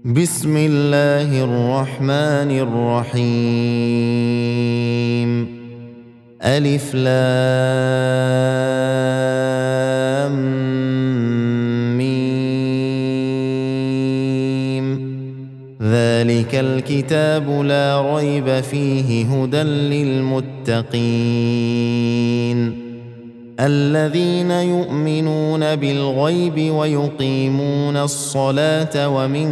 بسم الله الرحمن الرحيم ألف لام ميم ذلك الكتاب لا ريب فيه هدى للمتقين الذين يؤمنون بالغيب ويقيمون الصلاة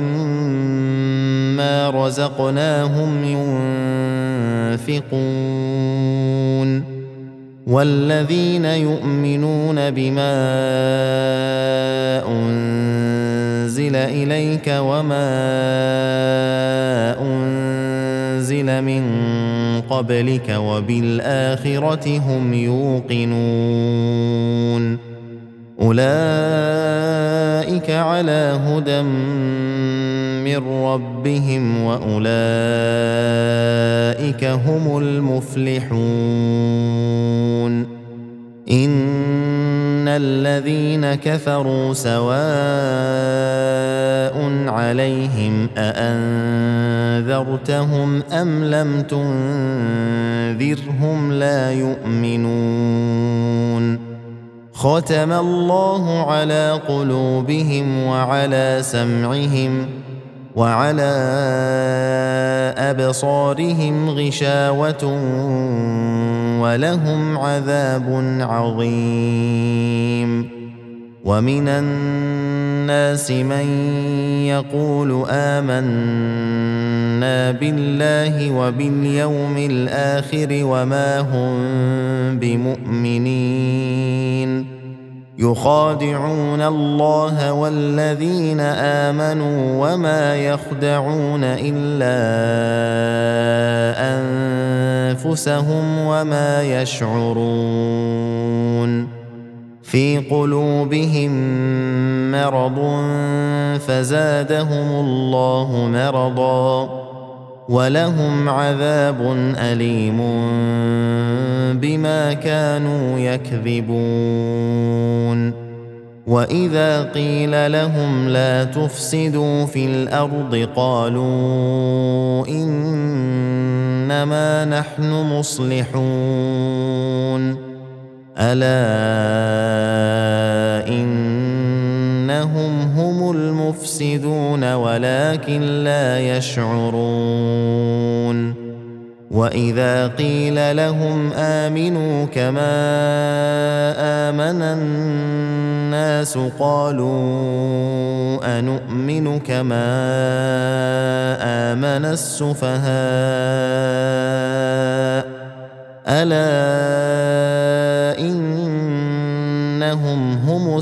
ومما رزقناهم ينفقون والذين يؤمنون بما أنزل إليك وما أنزل من قبلك وبالآخرة هم يوقنون أولئك على هدى من ربهم وأولئك هم المفلحون إن الذين كفروا سواء عليهم أأنذرتهم أم لم تنذرهم لا يؤمنون ختم الله على قلوبهم وعلى سمعهم وعلى أبصارهم غشاوة ولهم عذاب عظيم ومن الناس من يقول آمنا بالله وباليوم الآخر وما هم بمؤمنين يخادعون الله والذين آمنوا وما يخدعون إلا أنفسهم وما يشعرون في قلوبهم مرض فزادهم الله مرضا ولهم عذاب أليم بما كانوا يكذبون وإذا قيل لهم لا تفسدوا في الأرض قالوا إنما نحن مصلحون ألا إنهم هم المفسدون ولكن لا يشعرون وإذا قيل لهم آمنوا كما آمن الناس قالوا أنؤمن كما آمن السفهاء ألا إنهم هم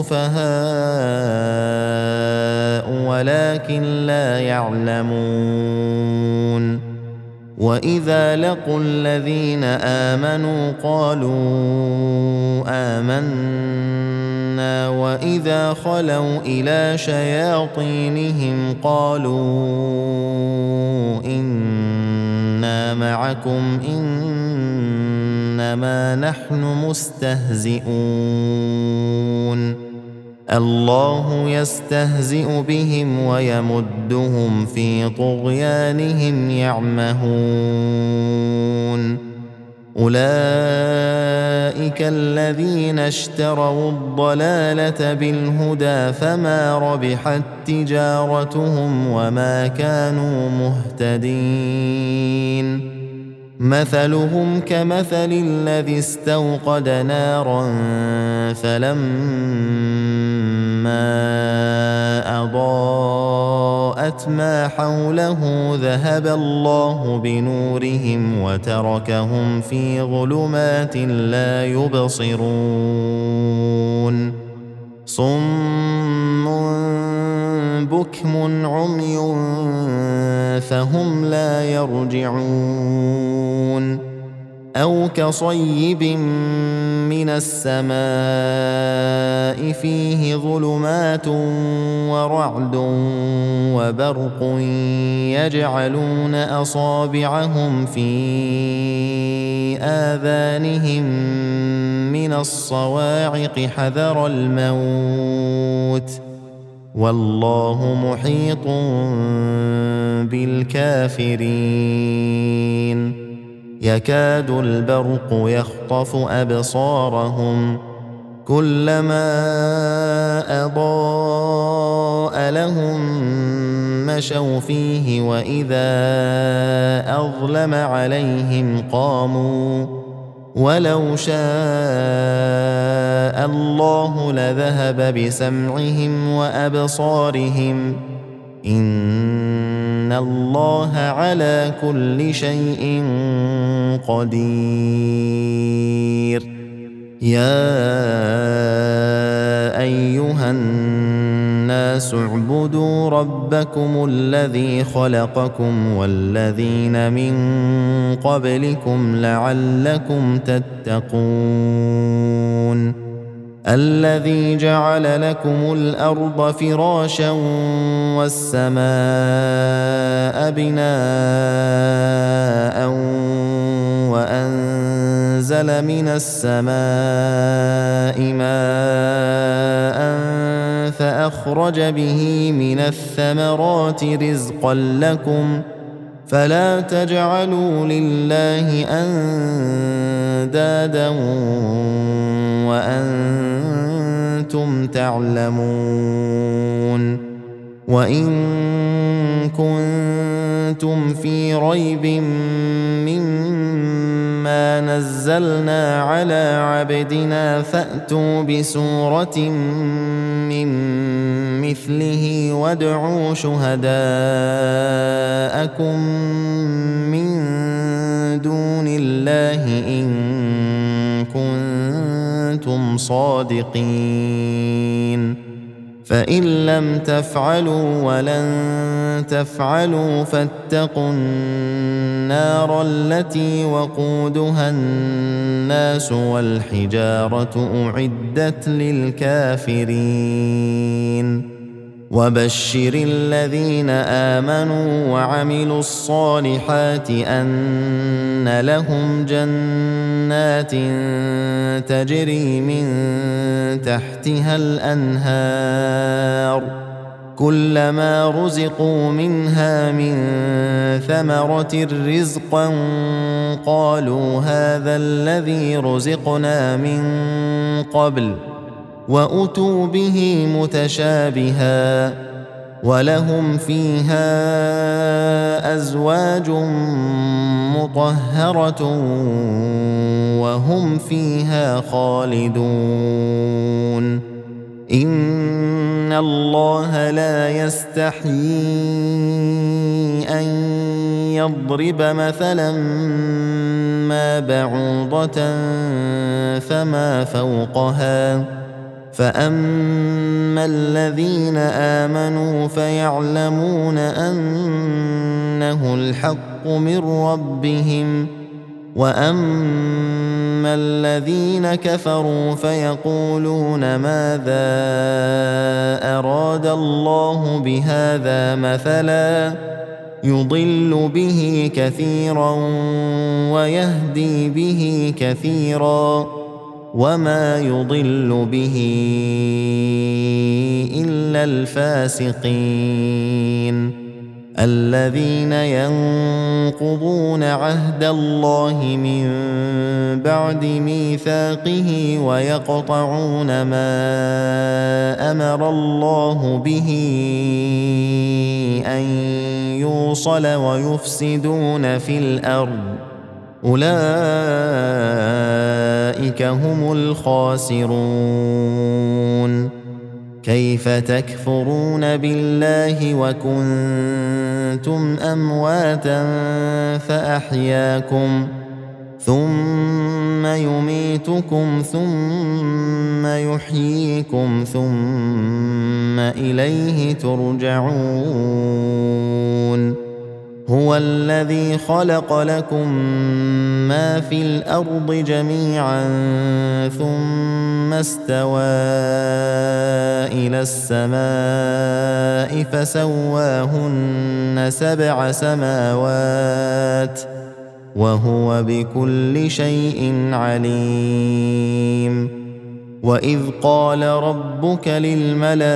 السفهاء ولكن لا يعلمون وإذا لقوا الذين آمنوا قالوا آمنا وإذا خلوا إلى شياطينهم قالوا إنا معكم إنما نحن مستهزئون الله يستهزئ بهم ويمدهم في طغيانهم يعمهون أولئك الذين اشتروا الضلالة بالهدى فما ربحت تجارتهم وما كانوا مهتدين مثلهم كمثل الذي استوقد نارا فلما أضاءت ما حوله ذهب الله بنورهم وتركهم في ظلمات لا يبصرون صم بكم عمي فهم لا يرجعون أو كصيب من السماء فيه ظلمات ورعد وبرق يجعلون أصابعهم في آذانهم من الصواعق حذر الموت والله محيط بالكافرين يكاد البرق يخطف أبصارهم كلما أضاء لهم مشوا فيه وإذا أظلم عليهم قاموا ولو شاء الله لذهب بسمعهم وأبصارهم إن الله على كل شيء قدير يا أيها الناس اعبدوا ربكم الذي خلقكم والذين من قبلكم لعلكم تتقون الذي جعل لكم الأرض فراشا والسماء بناء وأنزل من السماء ماء فأخرج به من الثمرات رزقا لكم فلا تجعلوا لله أندادا وأنتم تعلمون وإن كنتم في ريب مما نزلنا على عبدنا فأتوا بسورة من مثله وادعوا شهداءكم من دون الله إن كنتم صادقين فإن لم تفعلوا ولن تفعلوا فاتقوا النار التي وقودها الناس والحجارة أعدت للكافرين وبشر الذين آمنوا وعملوا الصالحات أن لهم جنات تجري من تحتها الأنهار كلما رزقوا منها من ثمرة رزقا قالوا هذا الذي رزقنا من قبل وأتوا به متشابها ولهم فيها أزواج مطهرة وهم فيها خالدون إن الله لا يستحيي أن يضرب مثلا ما بعوضة فما فوقها فأما الذين آمنوا فيعلمون أنه الحق من ربهم وأما الذين كفروا فيقولون ماذا أراد الله بهذا مثلا يضل به كثيرا ويهدي به كثيرا وما يضل به إلا الفاسقين الذين ينقضون عهد الله من بعد ميثاقه ويقطعون ما أمر الله به أن يوصل ويفسدون في الأرض أولئك هم الخاسرون كيف تكفرون بالله وكنتم أمواتا فأحياكم ثم يميتكم ثم يحييكم ثم إليه ترجعون هو الذي خلق لكم ما في الأرض جميعا ثم استوى إلى السماء فسواهن 7 سماوات وهو بكل شيء عليم وإذ قال ربك للملائكة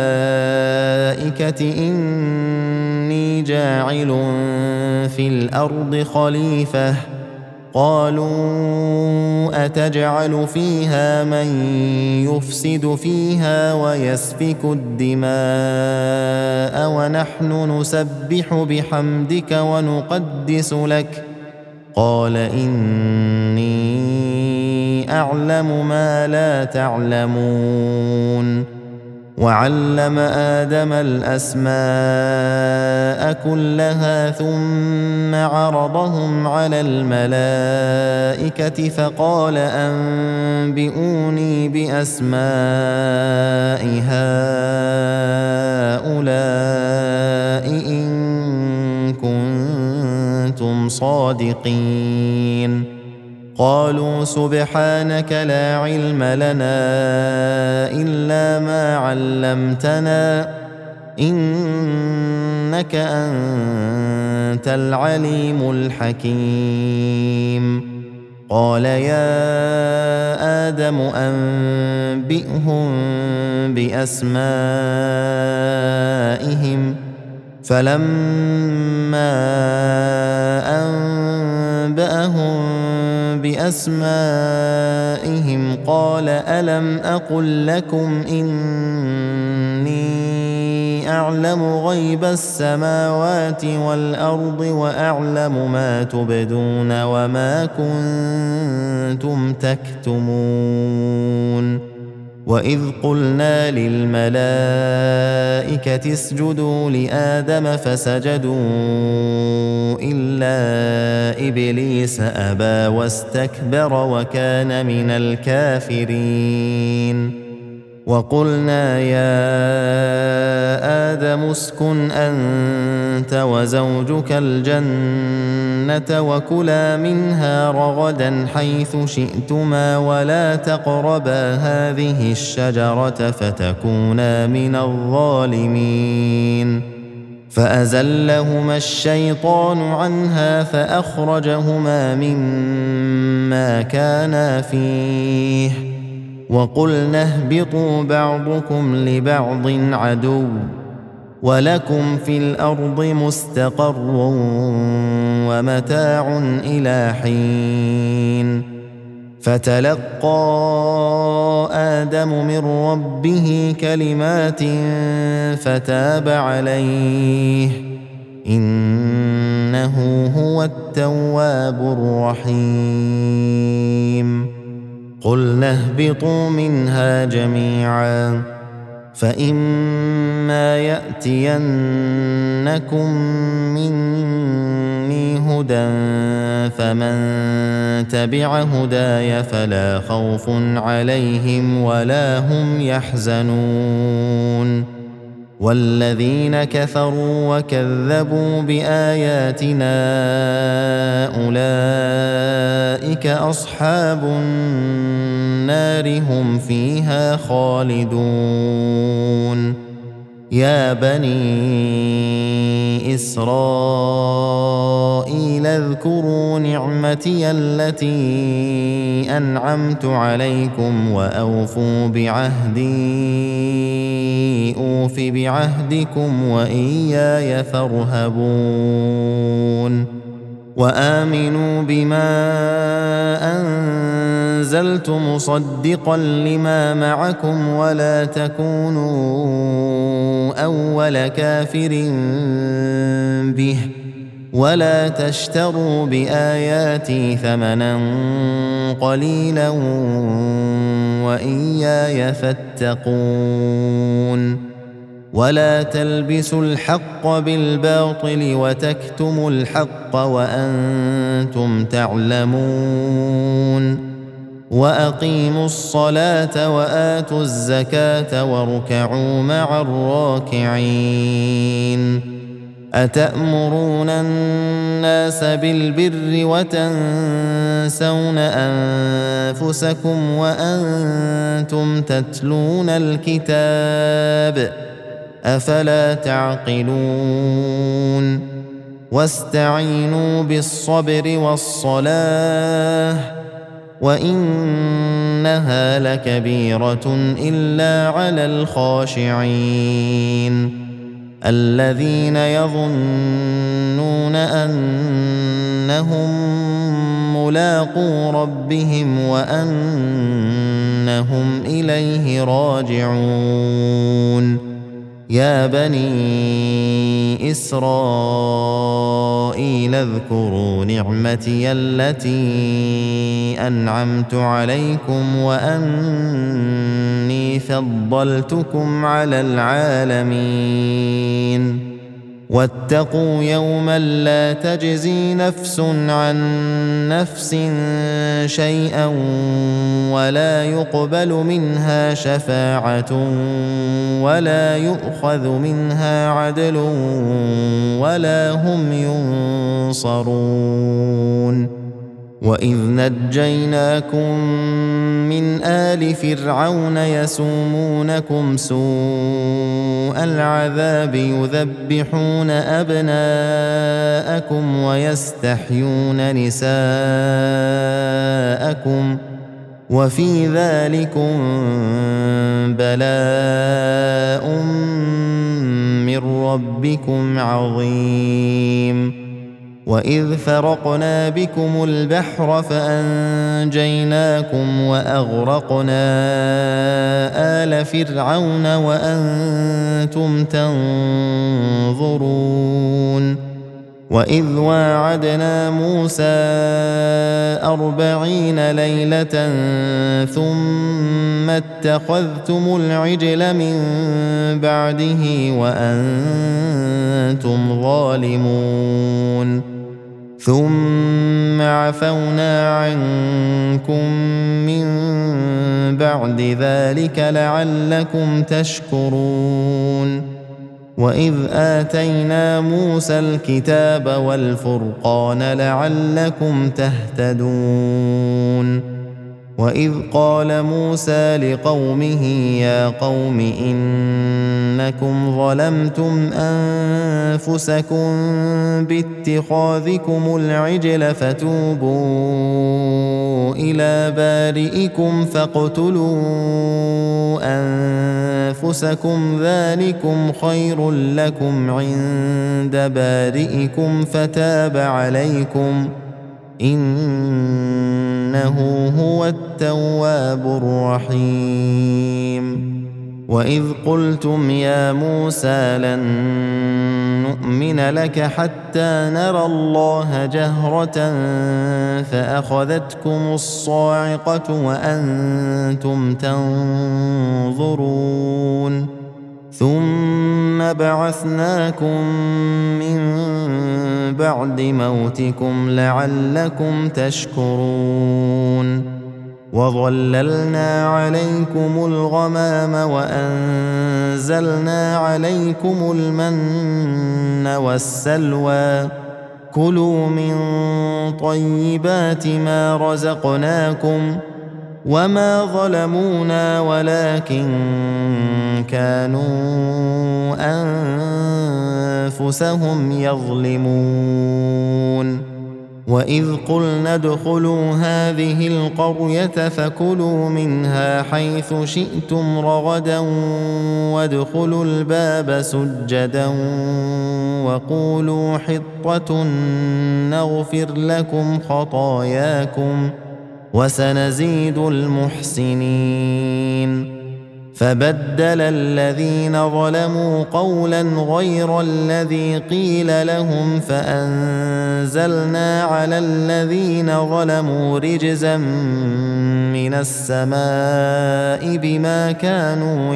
إني جاعل في الأرض خليفة قالوا أتجعل فيها من يفسد فيها ويسفك الدماء ونحن نسبح بحمدك ونقدس لك قال إني أعلم ما لا تعلمون وعلم آدم الأسماء كلها ثم عرضهم على الملائكة فقال أنبئوني بأسماء هؤلاء إن كنتم صادقين قالوا سبحانك لا علم لنا إلا ما علمتنا إنك أنت العليم الحكيم قال يا آدم أنبئهم بأسمائهم فلما أنبأهم بأسمائهم قال ألم أقل لكم إني أعلم غيب السماوات والأرض وأعلم ما تبدون وما كنتم تكتمون وإذ قلنا للملائكة اسجدوا لآدم فسجدوا إلا إبليس أبى واستكبر وكان من الكافرين وقلنا يا آدم اسكن أنت وزوجك الجنة وكلا منها رغدا حيث شئتما ولا تقربا هذه الشجرة فتكونا من الظالمين فأزلهما الشيطان عنها فأخرجهما مما كانا فيه وقلنا اهبطوا بعضكم لبعض عدو ولكم في الأرض مستقر ومتاع إلى حين فتلقى آدم من ربه كلمات فتاب عليه إنه هو التواب الرحيم قلنا اهبطوا منها جميعا فإما يأتينكم مني هدى فمن تبع هداي فلا خوف عليهم ولا هم يحزنون والذين كفروا وكذبوا بآياتنا أولئك أصحاب النار هم فيها خالدون يا بني إسرائيل اذكروا نعمتي التي أنعمت عليكم وأوفوا بعهدي أوف بعهدكم وإياي فارهبون وآمنوا بما أنزلت مصدقا لما معكم ولا تكونوا أول كافر به ولا تشتروا بآياتي ثمنا قليلا وإياي فاتقون ولا تلبسوا الحق بالباطل وتكتموا الحق وأنتم تعلمون وأقيموا الصلاة وآتوا الزكاة واركعوا مع الراكعين أتأمرون الناس بالبر وتنسون أنفسكم وأنتم تتلون الكتاب أفلا تعقلون واستعينوا بالصبر والصلاة وإنها لكبيرة إلا على الخاشعين الذين يظنون أنهم ملاقو ربهم وأنهم إليه راجعون يا بني إسرائيل اذكروا نعمتي التي أنعمت عليكم وأني فضلتكم على العالمين واتقوا يوما لا تجزي نفس عن نفس شيئا ولا يقبل منها شفاعة ولا يؤخذ منها عدل ولا هم ينصرون وإذ نجيناكم من آل فرعون يسومونكم سوء العذاب يذبحون أبناءكم ويستحيون نساءكم وفي ذلكم بلاء من ربكم عظيم وإذ فرقنا بكم البحر فأنجيناكم وأغرقنا آل فرعون وأنتم تنظرون وإذ واعدنا موسى 40 ليلة ثم اتخذتم العجل من بعده وأنتم ظالمون ثم عفونا عنكم من بعد ذلك لعلكم تشكرون وإذ آتينا موسى الكتاب والفرقان لعلكم تهتدون وإذ قال موسى لقومه يا قوم إنكم ظلمتم أنفسكم باتخاذكم العجل فتوبوا إلى بارئكم فاقتلوا أنفسكم ذلكم خير لكم عند بارئكم فتاب عليكم إنه هو التواب الرحيم وإذ قلتم يا موسى لن نؤمن لك حتى نرى الله جهرة فأخذتكم الصاعقة وأنتم تنظرون ثم بعثناكم من بعد موتكم لعلكم تشكرون وظللنا عليكم الغمام وأنزلنا عليكم المن والسلوى كلوا من طيبات ما رزقناكم وما ظلمونا ولكن كانوا أنفسهم يظلمون وإذ قلنا ادخلوا هذه القرية فكلوا منها حيث شئتم رغدا وادخلوا الباب سجدا وقولوا حطة نغفر لكم خطاياكم وسنزيد المحسنين فبدل الذين ظلموا قولا غير الذي قيل لهم فأنزلنا على الذين ظلموا رجزا من السماء بما كانوا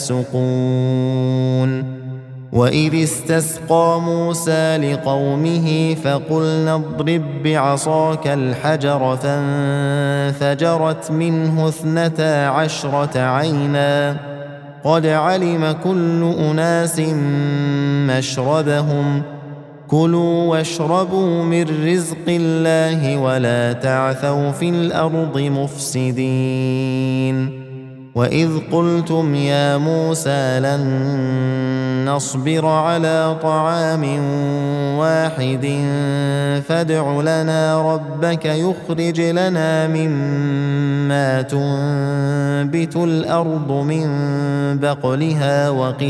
يفسقون وإذ استسقى موسى لقومه فقلنا اضرب بعصاك الحجر فانفجرت منه 12 عينا قد علم كل أناس مشربهم كلوا واشربوا من رزق الله ولا تعثوا في الأرض مفسدين وإذ قلتم يا موسى لن نصبر على طعام واحد فادع لنا ربك يخرج لنا مما تنبت الأرض من بقلها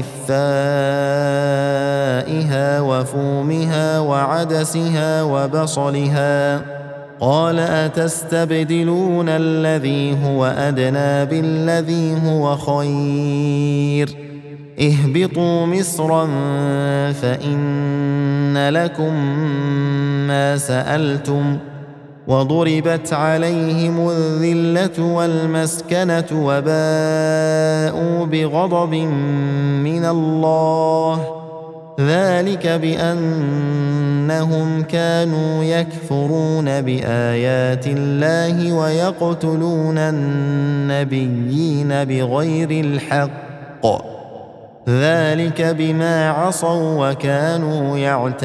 وقثائها وفومها وعدسها وبصلها قال أتستبدلون الذي هو أدنى بالذي هو خير اهبطوا مصرا فإن لكم ما سألتم وضربت عليهم الذلة والمسكنة وباءوا بغضب من الله ذلك بأنهم كانوا يكفرون بآيات الله ويقتلون النبيين بغير الحق ذلك بما عصوا وكانوا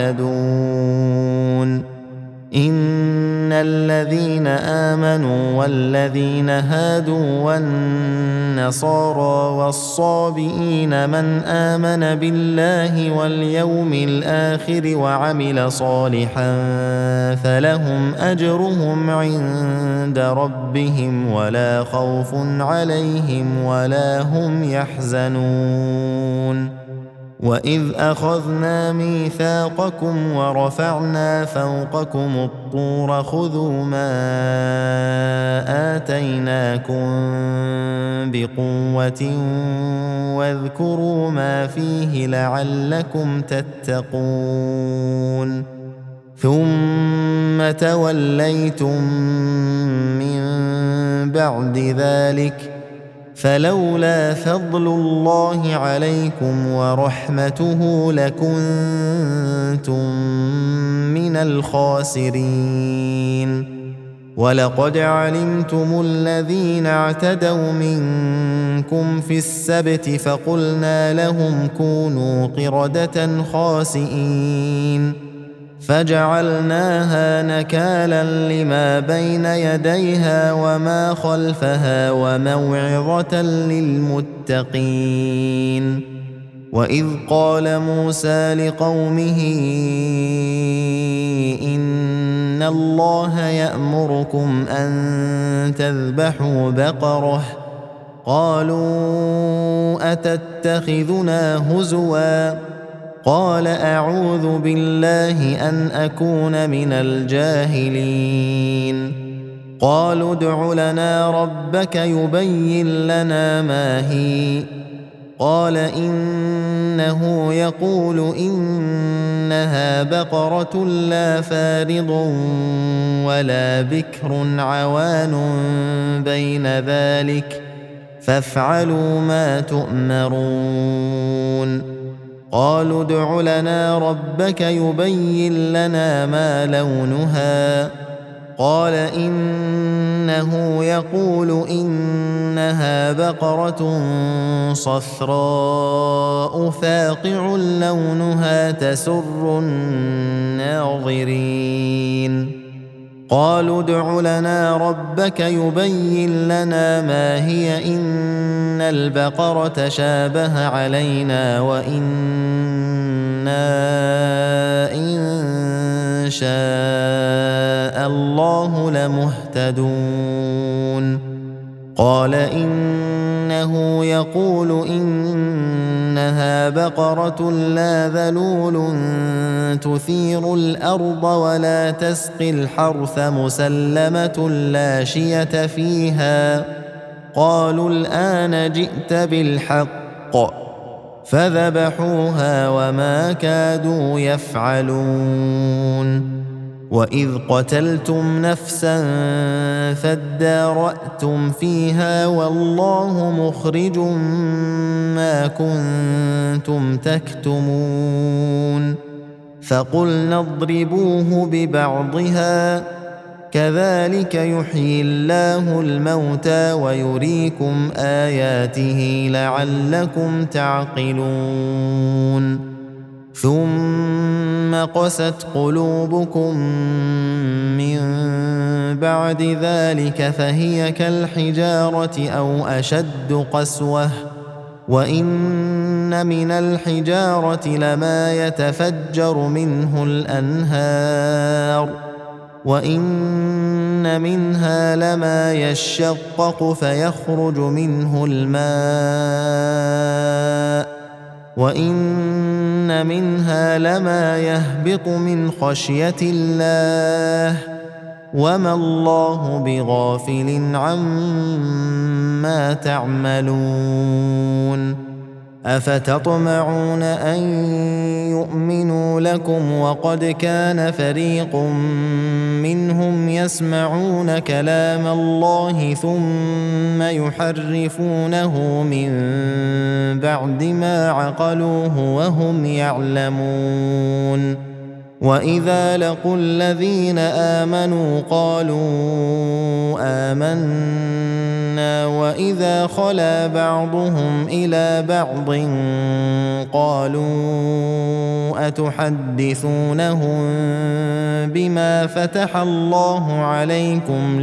يعتدون إن الذين آمنوا والذين هادوا والنصارى والصابئين من آمن بالله واليوم الآخر وعمل صالحا فلهم أجرهم عند ربهم ولا خوف عليهم ولا هم يحزنون وإذ أخذنا ميثاقكم ورفعنا فوقكم الطور خذوا ما آتيناكم بقوة واذكروا ما فيه لعلكم تتقون ثم توليتم من بعد ذلك فلولا فضل الله عليكم ورحمته لكنتم من الخاسرين ولقد علمتم الذين اعتدوا منكم في السبت فقلنا لهم كونوا قردة خاسئين فجعلناها نكالا لما بين يديها وما خلفها وموعظة للمتقين وإذ قال موسى لقومه إن الله يأمركم أن تذبحوا بقرة قالوا أتتخذنا هزوا قال أعوذ بالله أن أكون من الجاهلين قالوا ادع لنا ربك يبين لنا ما هي قال إنه يقول إنها بقرة لا فارض ولا بكر عوان بين ذلك فافعلوا ما تؤمرون قالوا ادع لنا ربك يبين لنا ما لونها قال إنه يقول إنها بقرة صفراء فاقع لونها تسر الناظرين قالوا ادع لنا ربك يبين لنا ما هي إن البقرة شابه علينا وإنا إن شاء الله لمهتدون قال إنه يقول إنها بقرة لا ذلول تثير الأرض ولا تسقي الحرث مسلمة لا شية فيها قالوا الآن جئت بالحق فذبحوها وما كادوا يفعلون وإذ قتلتم نفسا فادارأتم فيها والله مخرج ما كنتم تكتمون فقلنا اضربوه ببعضها كذلك يحيي الله الموتى ويريكم آياته لعلكم تعقلون ثم قست قلوبكم من بعد ذلك فهي كالحجارة أو أشد قسوة وإن من الحجارة لما يتفجر منه الأنهار وإن منها لما يشقق فيخرج منه الماء وإن منها لما يهبط من خشية الله وما الله بغافل عما تعملون أفتطمعون أن يؤمنوا لكم وقد كان فريق منهم يسمعون كلام الله ثم يحرفونه من بعد ما عقلوه وهم يعلمون وإذا لقوا الذين آمنوا قالوا آمنا وإذا خلا بعضهم إلى بعض قالوا أتحدثونهم بما فتح الله عليكم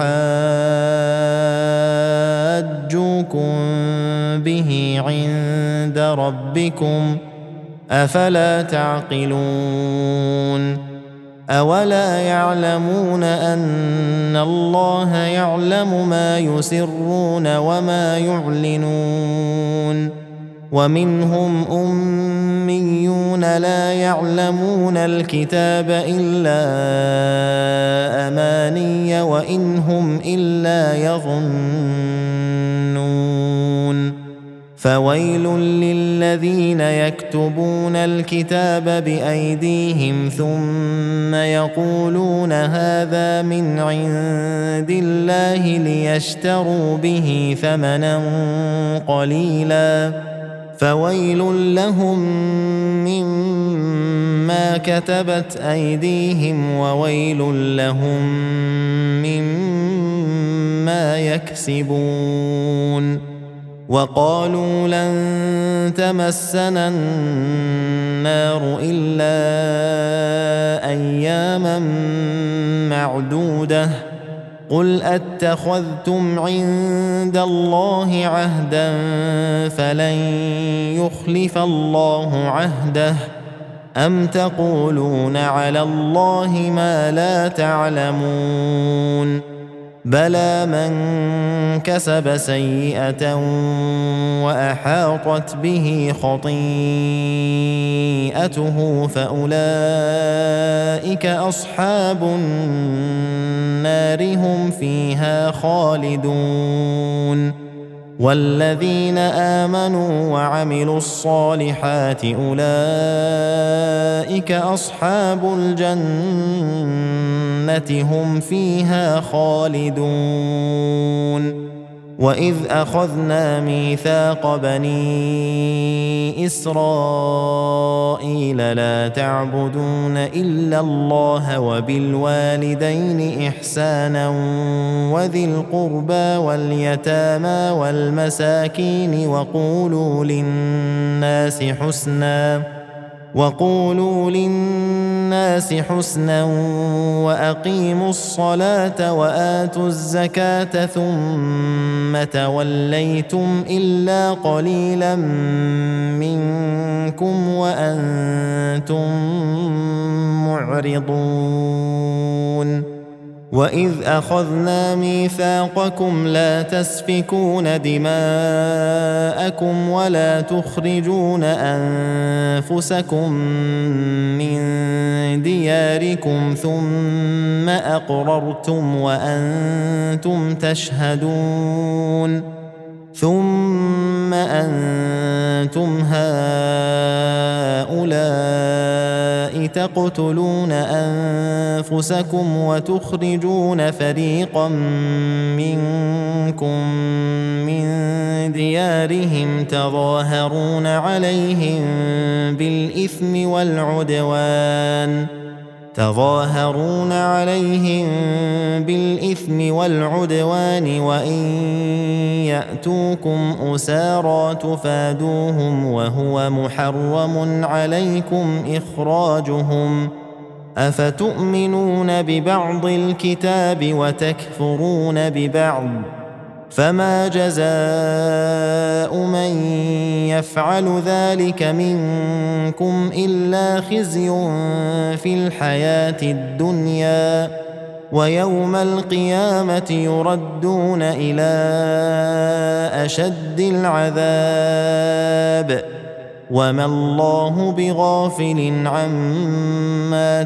ليحاجوكم به عند ربكم أفلا تعقلون أولا يعلمون أن الله يعلم ما يسرون وما يعلنون ومنهم أميون لا يعلمون الكتاب إلا أماني وإن هم إلا يظنون فويل للذين يكتبون الكتاب بأيديهم ثم يقولون هذا من عند الله ليشتروا به ثمنا قليلا فويل لهم مما كتبت أيديهم وويل لهم مما يكسبون وقالوا لن تمسنا النار إلا أياما معدودة قل أتخذتم عند الله عهدا فلن يخلف الله عهده أم تقولون على الله ما لا تعلمون بلى من كسب سيئة وأحاطت به خطيئته فأولئك أصحاب النار هم فيها خالدون والذين آمنوا وعملوا الصالحات أولئك أصحاب الجنة هم فيها خالدون وإذ أخذنا ميثاق بني إسرائيل لا تعبدون إلا الله وبالوالدين إحسانا وذي القربى واليتامى والمساكين وقولوا للناس حسنا وأقيموا الصلاة وآتوا الزكاة ثم توليتم إلا قليلا منكم وأنتم معرضون وإذ أخذنا ميثاقكم لا تسفكون دماءكم ولا تخرجون أنفسكم من دياركم ثم أقررتم وأنتم تشهدون ثم أنتم هؤلاء تقتلون أنفسكم وتخرجون فريقا منكم من ديارهم تظاهرون عليهم بالإثم والعدوان وإن يأتوكم أسارى تفادوهم وهو محرم عليكم إخراجهم أفتؤمنون ببعض الكتاب وتكفرون ببعض فما جزاء من يفعل ذلك منكم إلا خزي في الحياة الدنيا ويوم القيامة يردون إلى أشد العذاب وما الله بغافل عما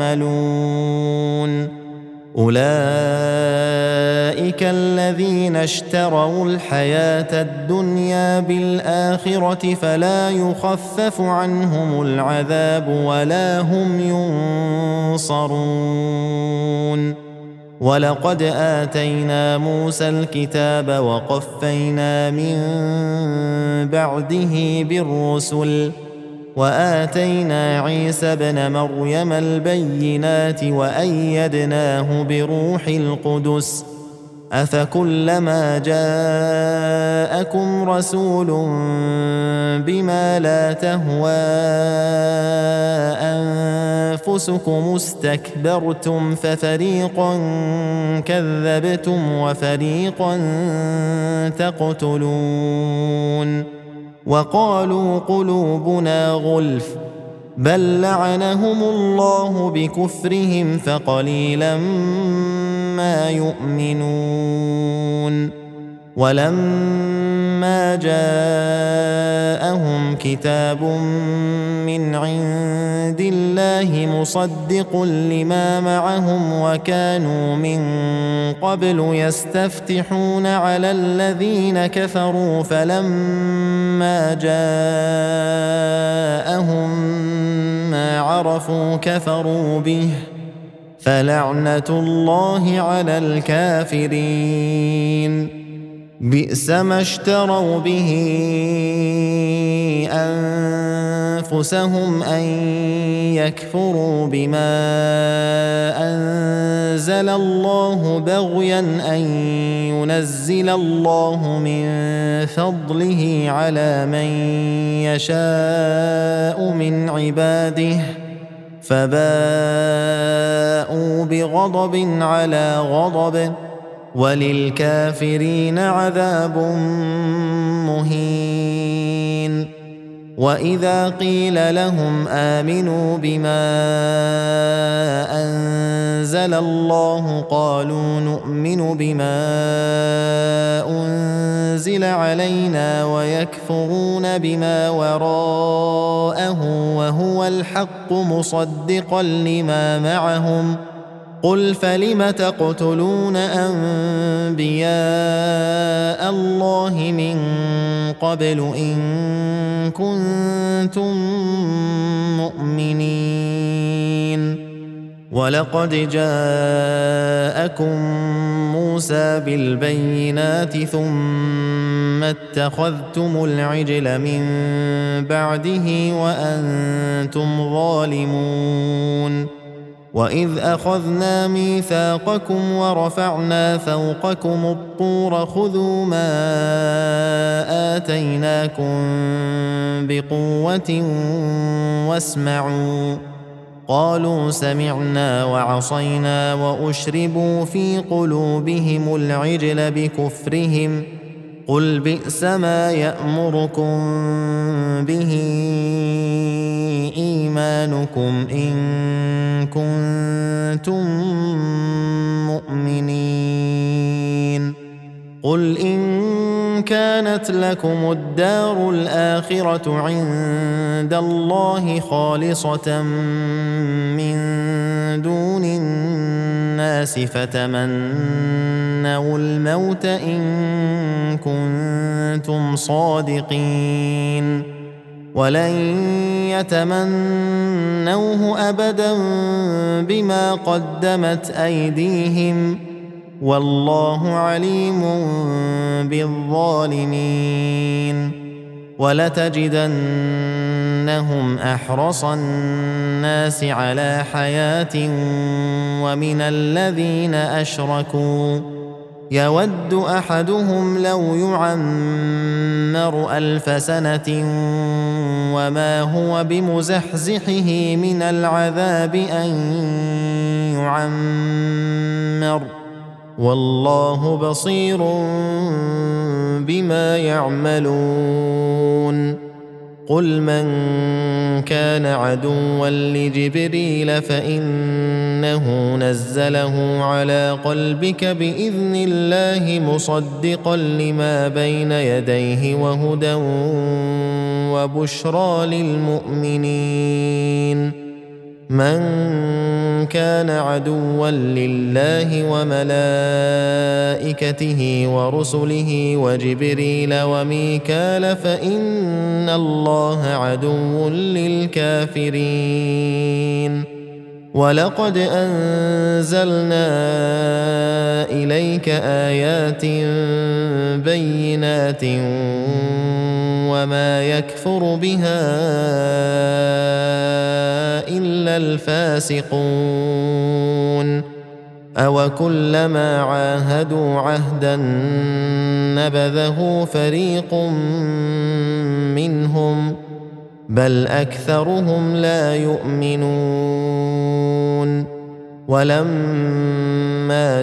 تعملون أولئك الذين اشتروا الحياة الدنيا بالآخرة فلا يخفف عنهم العذاب ولا هم ينصرون ولقد آتينا موسى الكتاب وقفينا من بعده بالرسل وآتينا عيسى ابن مريم البينات وأيدناه بروح القدس أفكلما جاءكم رسول بما لا تهوى أنفسكم استكبرتم ففريقا كذبتم وفريقا تقتلون وقالوا قلوبنا غلف بل لعنهم الله بكفرهم فقليلا ما يؤمنون ولما جاءهم كتاب من عند الله مصدق لما معهم وكانوا من قبل يستفتحون على الذين كفروا فلما جاءهم ما عرفوا كفروا به فلعنة الله على الكافرين بئس ما اشتروا به أنفسهم أن يكفروا بما أنزل الله بغيا أن ينزل الله من فضله على من يشاء من عباده فباءوا بغضب على غضب وللكافرين عذاب مهين وإذا قيل لهم آمنوا بما أنزل الله قالوا نؤمن بما أنزل علينا ويكفرون بما وراءه وهو الحق مصدقا لما معهم قل فلم تقتلون أنبياء الله من قبل إن كنتم مؤمنين ولقد جاءكم موسى بالبينات ثم اتخذتم العجل من بعده وأنتم ظالمون وإذ أخذنا ميثاقكم ورفعنا فوقكم الطور خذوا ما آتيناكم بقوة واسمعوا قالوا سمعنا وعصينا وأشربوا في قلوبهم العجل بكفرهم قل بئس ما يأمركم به إيمانكم إن كنتم مؤمنين قل إن كانت لكم الدار الآخرة عند الله خالصة من دون الناس فتمنوا الموت إن كنتم صادقين ولن يتمنوه أبدا بما قدمت أيديهم والله عليم بالظالمين ولتجدنهم أحرص الناس على حياة ومن الذين أشركوا يود أحدهم لو يعمر 1000 سنة وما هو بمزحزحه من العذاب أن يعمر والله بصير بما يعملون قل من كان عدوا لجبريل فإنه نزله على قلبك بإذن الله مصدقا لما بين يديه وهدى وبشرى للمؤمنين من كان عدوا لله وملائكته ورسله وجبريل وميكال فإن الله عدو للكافرين ولقد أنزلنا إليك آيات بينات وما يكفر بها إلا الفاسقون أوكلما عاهدوا عهدا نبذه فريق منهم بل أكثرهم لا يؤمنون ولما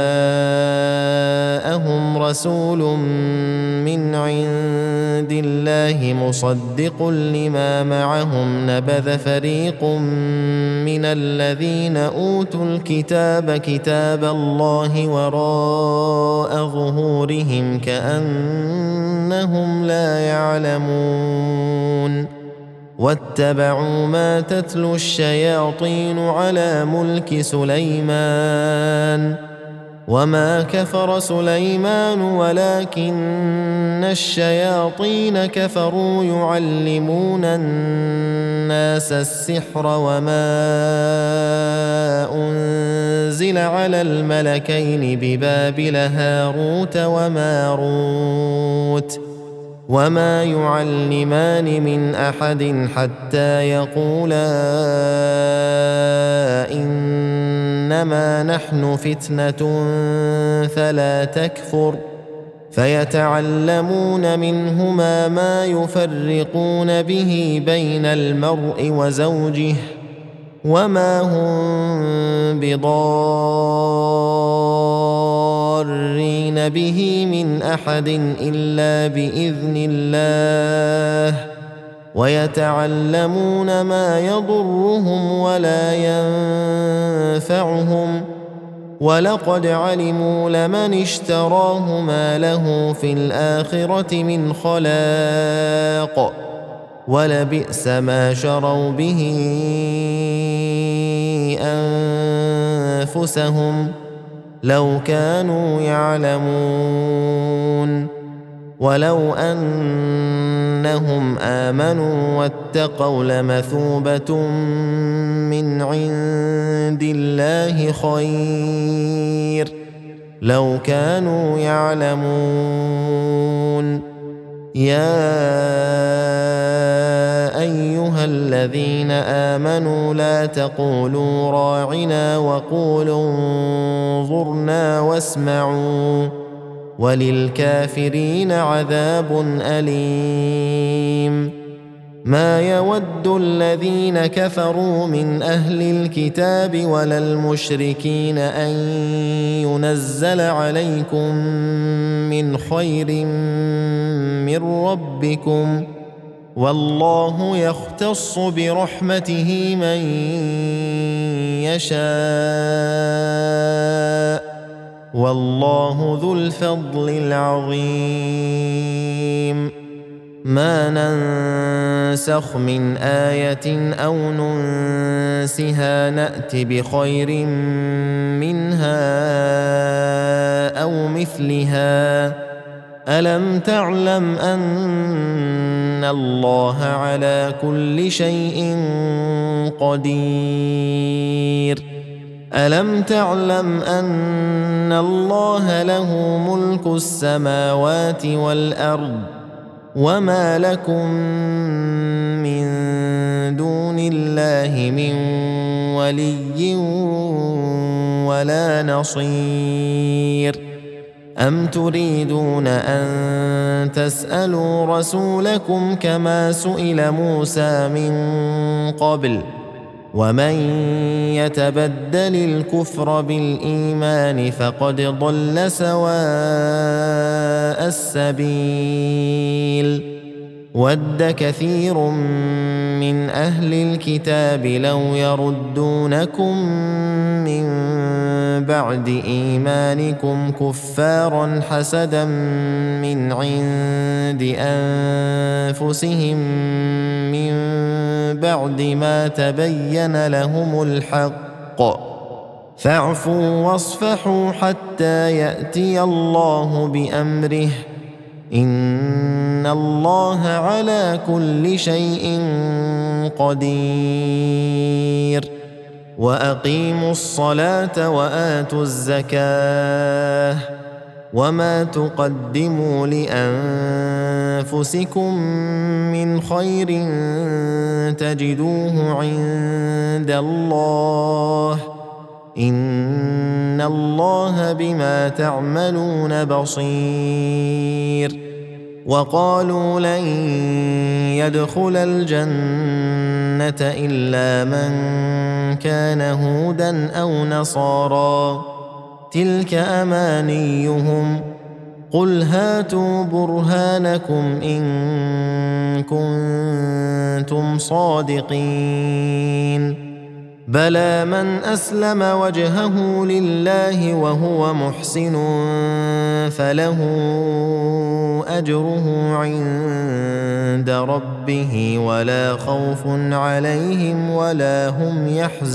جاءهم رسول من عند الله مصدق لما معهم نبذ فريق من الذين أوتوا الكتاب كتاب الله وراء ظهورهم كأنهم لا يعلمون واتبعوا ما تتلو الشياطين على ملك سليمان وما كفر سليمان ولكن الشياطين كفروا يعلمون الناس السحر وما أنزل على الملكين ببابل هاروت وماروت وما يعلمان من أحد حتى يقولا إنما نحن فتنة فلا تكفر فيتعلمون منهما ما يفرقون به بين المرء وزوجه وما هم بضارين به من أحد إلا بإذن الله ويتعلمون ما يضرهم ولا ينفعهم ولقد علموا لمن اشتراه ما له في الآخرة من خلاق ولبئس ما شروا به أنفسهم لو كانوا يعلمون ولو أنهم آمنوا واتقوا لمثوبة من عند الله خير لو كانوا يعلمون يا أيها الذين آمنوا لا تقولوا راعنا وقولوا انظرنا واسمعوا وللكافرين عذاب أليم ما يود الذين كفروا من أهل الكتاب ولا المشركين أن ينزل عليكم من خير من ربكم والله يختص برحمته من يشاء والله ذو الفضل العظيم ما ننسخ من آية أو ننسها نأت بخير منها أو مثلها ألم تعلم أن الله على كل شيء قدير ألم تعلم أن الله له ملك السماوات والأرض وما لكم من دون الله من ولي ولا نصير أم تريدون أن تسألوا رسولكم كما سئل موسى من قبل ومن يتبدل الكفر بالإيمان فقد ضل سواء السبيل ود كثير من أهل الكتاب لو يردونكم من بعد إيمانكم كفارا حسدا من عند أنفسهم من بعد ما تبين لهم الحق فاعفوا واصفحوا حتى يأتي الله بأمره إن الله على كل شيء قدير وأقيموا الصلاة وآتوا الزكاة وما تقدموا لأنفسكم من خير تجدوه عند الله إن الله بما تعملون بصير وقالوا لن يدخل الجنة إلا من كان هودا أو نصارى تلك أمانيهم قل هاتوا برهانكم إن كنتم صادقين بلى من أسلم وجهه لله وهو محسن فله أجره عند ربه ولا خوف عليهم ولا هم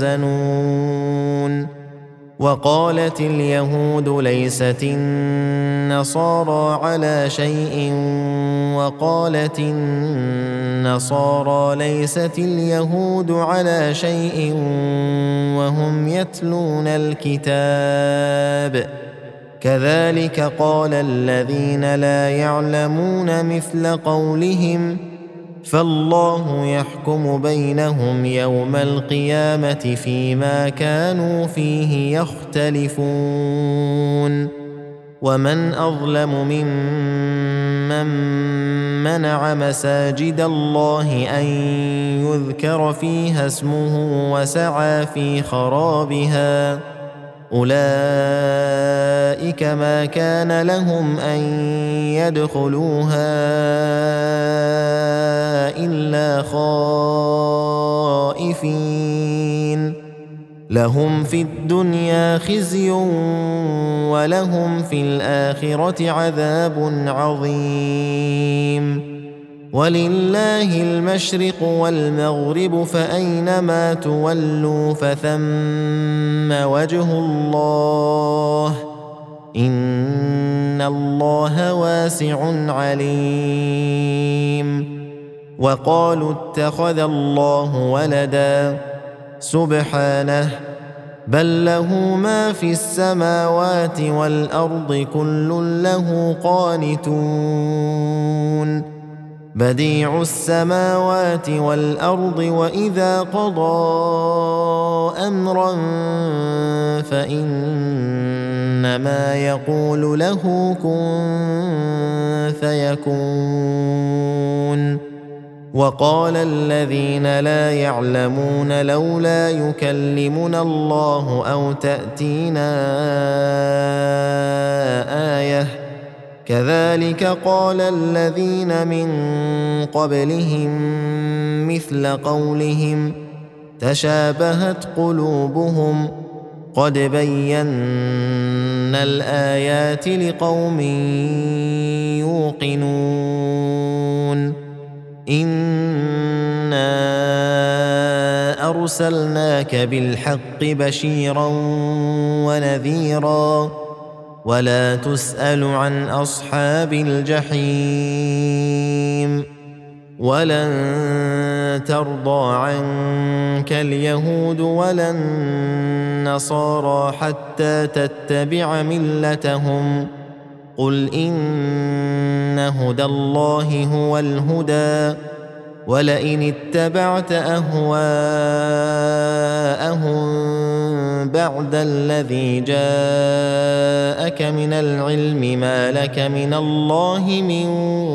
يحزنون وقالت اليهود ليست النصارى على شيء وقالت النصارى ليست اليهود على شيء وهم يتلون الكتاب كذلك قال الذين لا يعلمون مثل قولهم فالله يحكم بينهم يوم القيامة فيما كانوا فيه يختلفون ومن أظلم ممن منع مساجد الله أن يذكر فيها اسمه وسعى في خرابها أولئك ما كان لهم أن يدخلوها إلا خائفين لهم في الدنيا خزي ولهم في الآخرة عذاب عظيم ولله المشرق والمغرب فأينما تولوا فثم وجه الله إن الله واسع عليم وقالوا اتخذ الله ولدا سبحانه بل له ما في السماوات والأرض كل له قانتون بديع السماوات والأرض وإذا قضى أمرا فإنما يقول له كن فيكون وقال الذين لا يعلمون لولا يكلمنا الله أو تأتينا آية كذلك قال الذين من قبلهم مثل قولهم تشابهت قلوبهم قد بينا الآيات لقوم يوقنون إنا أرسلناك بالحق بشيرا ونذيرا ولا تسأل عن أصحاب الجحيم ولن ترضى عنك اليهود ولا النصارى حتى تتبع ملتهم قل إن هدى الله هو الهدى ولئن اتبعت أهواءهم بعد الذي جاءك من العلم ما لك من الله من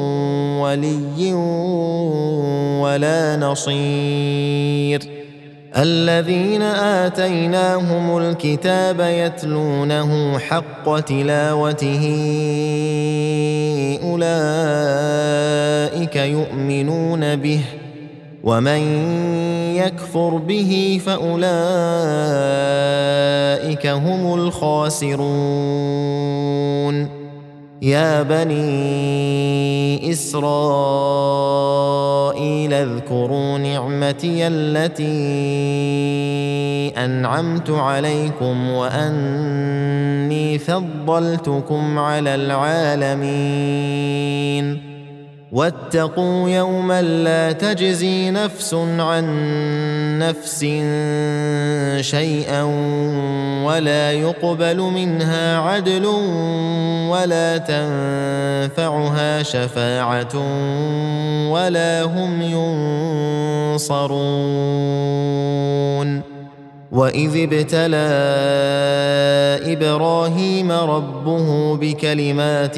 ولي ولا نصير الذين آتيناهم الكتاب يتلونه حق تلاوته أولئك يؤمنون به ومن يكفر به فأولئك هم الخاسرون يا بني إسرائيل اذكروا نعمتي التي أنعمت عليكم وأني فضلتكم على العالمين واتقوا يوما لا تجزي نفس عن نفس شيئا ولا يقبل منها عدل ولا تنفعها شفاعة ولا هم ينصرون وإذ ابتلى إبراهيم ربه بكلمات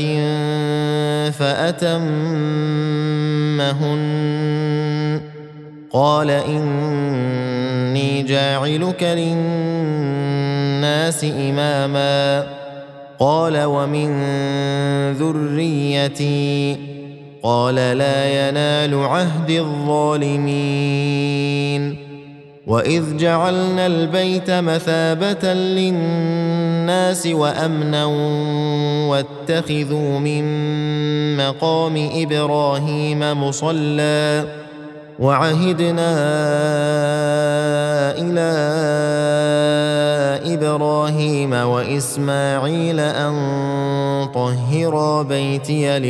فأتمهن قال إني جاعلك للناس إماما قال ومن ذريتي قال لا ينال عهد الظالمين وإذ جعلنا البيت مثابة للناس وأمنا واتخذوا من مقام إبراهيم مصلى وعهدنا إلى إبراهيم وإسماعيل أن طهرا بيتي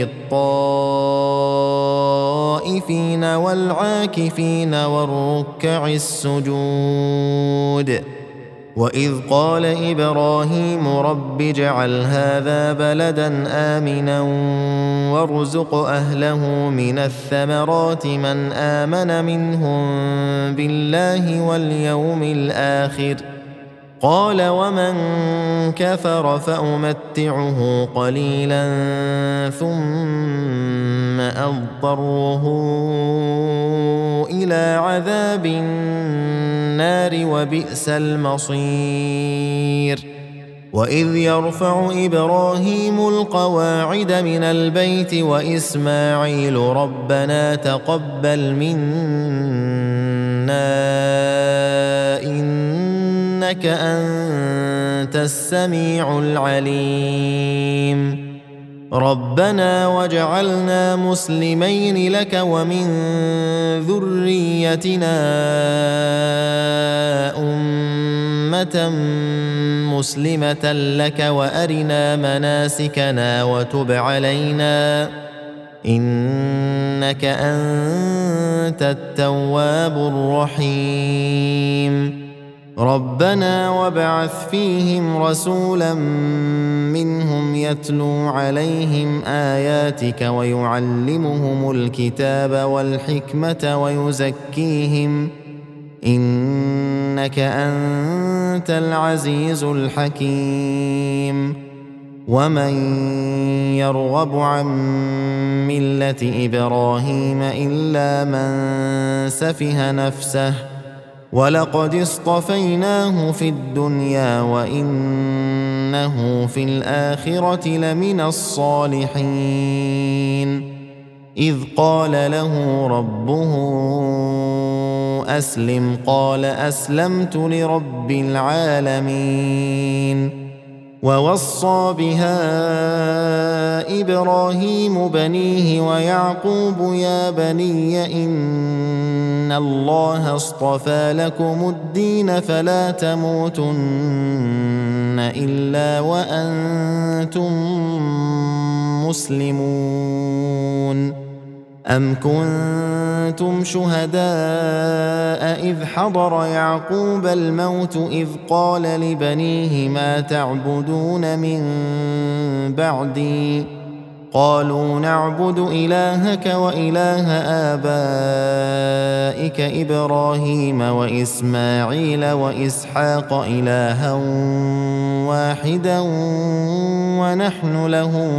للطائفين والعاكفين والركع السجود وإذ قال إبراهيم رب اجعل هذا بلدا آمنا وارزق أهله من الثمرات من آمن منهم بالله واليوم الآخر قال ومن كفر فأمتعه قليلا ثم أضطره إلى عذاب النار وبئس المصير وإذ يرفع إبراهيم القواعد من البيت وإسماعيل ربنا تقبل منا إنك أنت السميع العليم ربنا واجعلنا مسلمين لك ومن ذريتنا أمة مسلمة لك وأرنا مناسكنا وتب علينا إنك أنت التواب الرحيم ربنا وابعث فيهم رسولا منهم يتلو عليهم آياتك ويعلمهم الكتاب والحكمة ويزكيهم إنك أنت العزيز الحكيم ومن يرغب عن ملة إبراهيم إلا من سفه نفسه ولقد اصطفيناه في الدنيا وإنه في الآخرة لمن الصالحين إذ قال له ربه أسلم قال أسلمت لرب العالمين ووصى بها إبراهيم بنيه ويعقوب يا بني إن الله اصطفى لكم الدين فلا تموتن إلا وأنتم مسلمون أم كنتم شهداء إذ حضر يعقوب الموت إذ قال لبنيه ما تعبدون من بعدي قالوا نعبد إلهك وإله آبائك إبراهيم وإسماعيل وإسحاق إلها واحدا ونحن له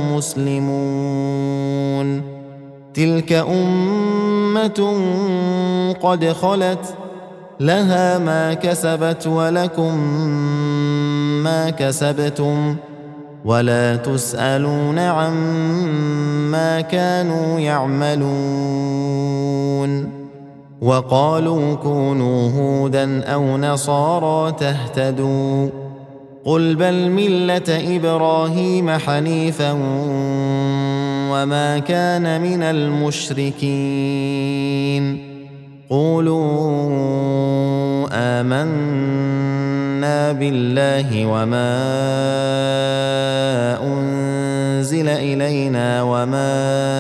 مسلمون تلك أمة قد خلت لها ما كسبت ولكم ما كسبتم ولا تسألون عما كانوا يعملون. وقالوا كونوا هودا أو نصارى تهتدوا قل بل ملة إبراهيم حنيفا وما كان من المشركين. قولوا آمنا بالله وما أنزل إلينا وما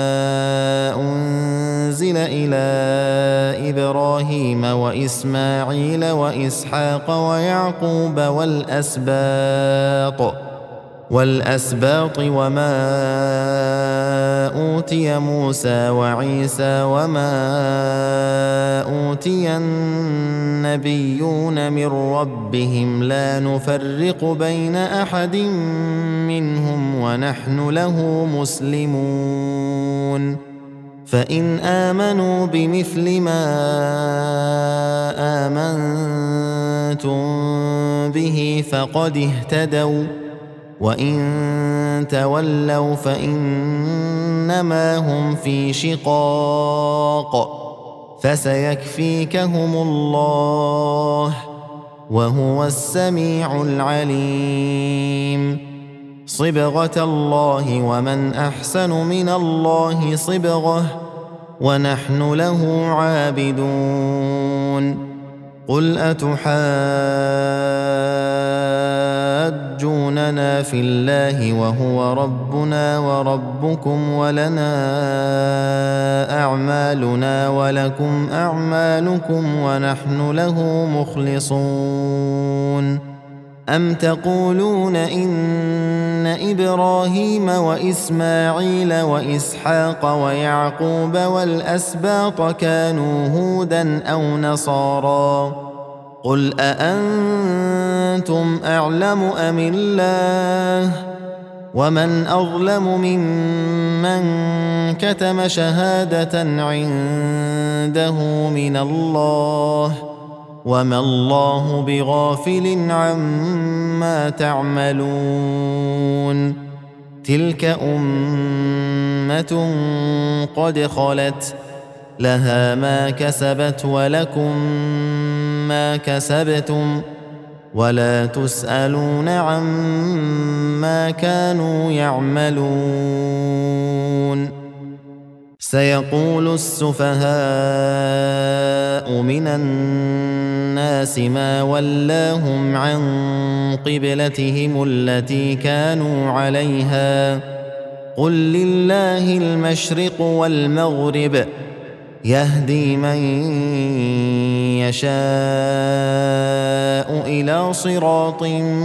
أنزل إلى إبراهيم وإسماعيل وإسحاق ويعقوب والأسباط وما أوتي موسى وعيسى وما أوتي النبيون من ربهم لا نفرق بين أحد منهم ونحن له مسلمون. فإن آمنوا بمثل ما آمنتم به فقد اهتدوا وإن تولوا فإنما هم في شقاق فسيكفيكهم الله وهو السميع العليم. صبغة الله ومن أحسن من الله صبغة ونحن له عابدون. قل أتحاجوننا في الله وهو ربنا وربكم ولنا أعمالنا ولكم أعمالكم ونحن له مخلصون. أم تقولون إن إبراهيم وإسماعيل وإسحاق ويعقوب والأسباط كانوا هودا أو نصارى قل أأنتم أعلم أم الله ومن أظلم ممن كتم شهادة عنده من الله وما الله بغافل عما تعملون. تلك أمة قد خلت لها ما كسبت ولكم ما كسبتم ولا تسألون عما كانوا يعملون. سيقول السفهاء من الناس ما ولاهم عن قبلتهم التي كانوا عليها قل لله المشرق والمغرب يهدي من يشاء إلى صراط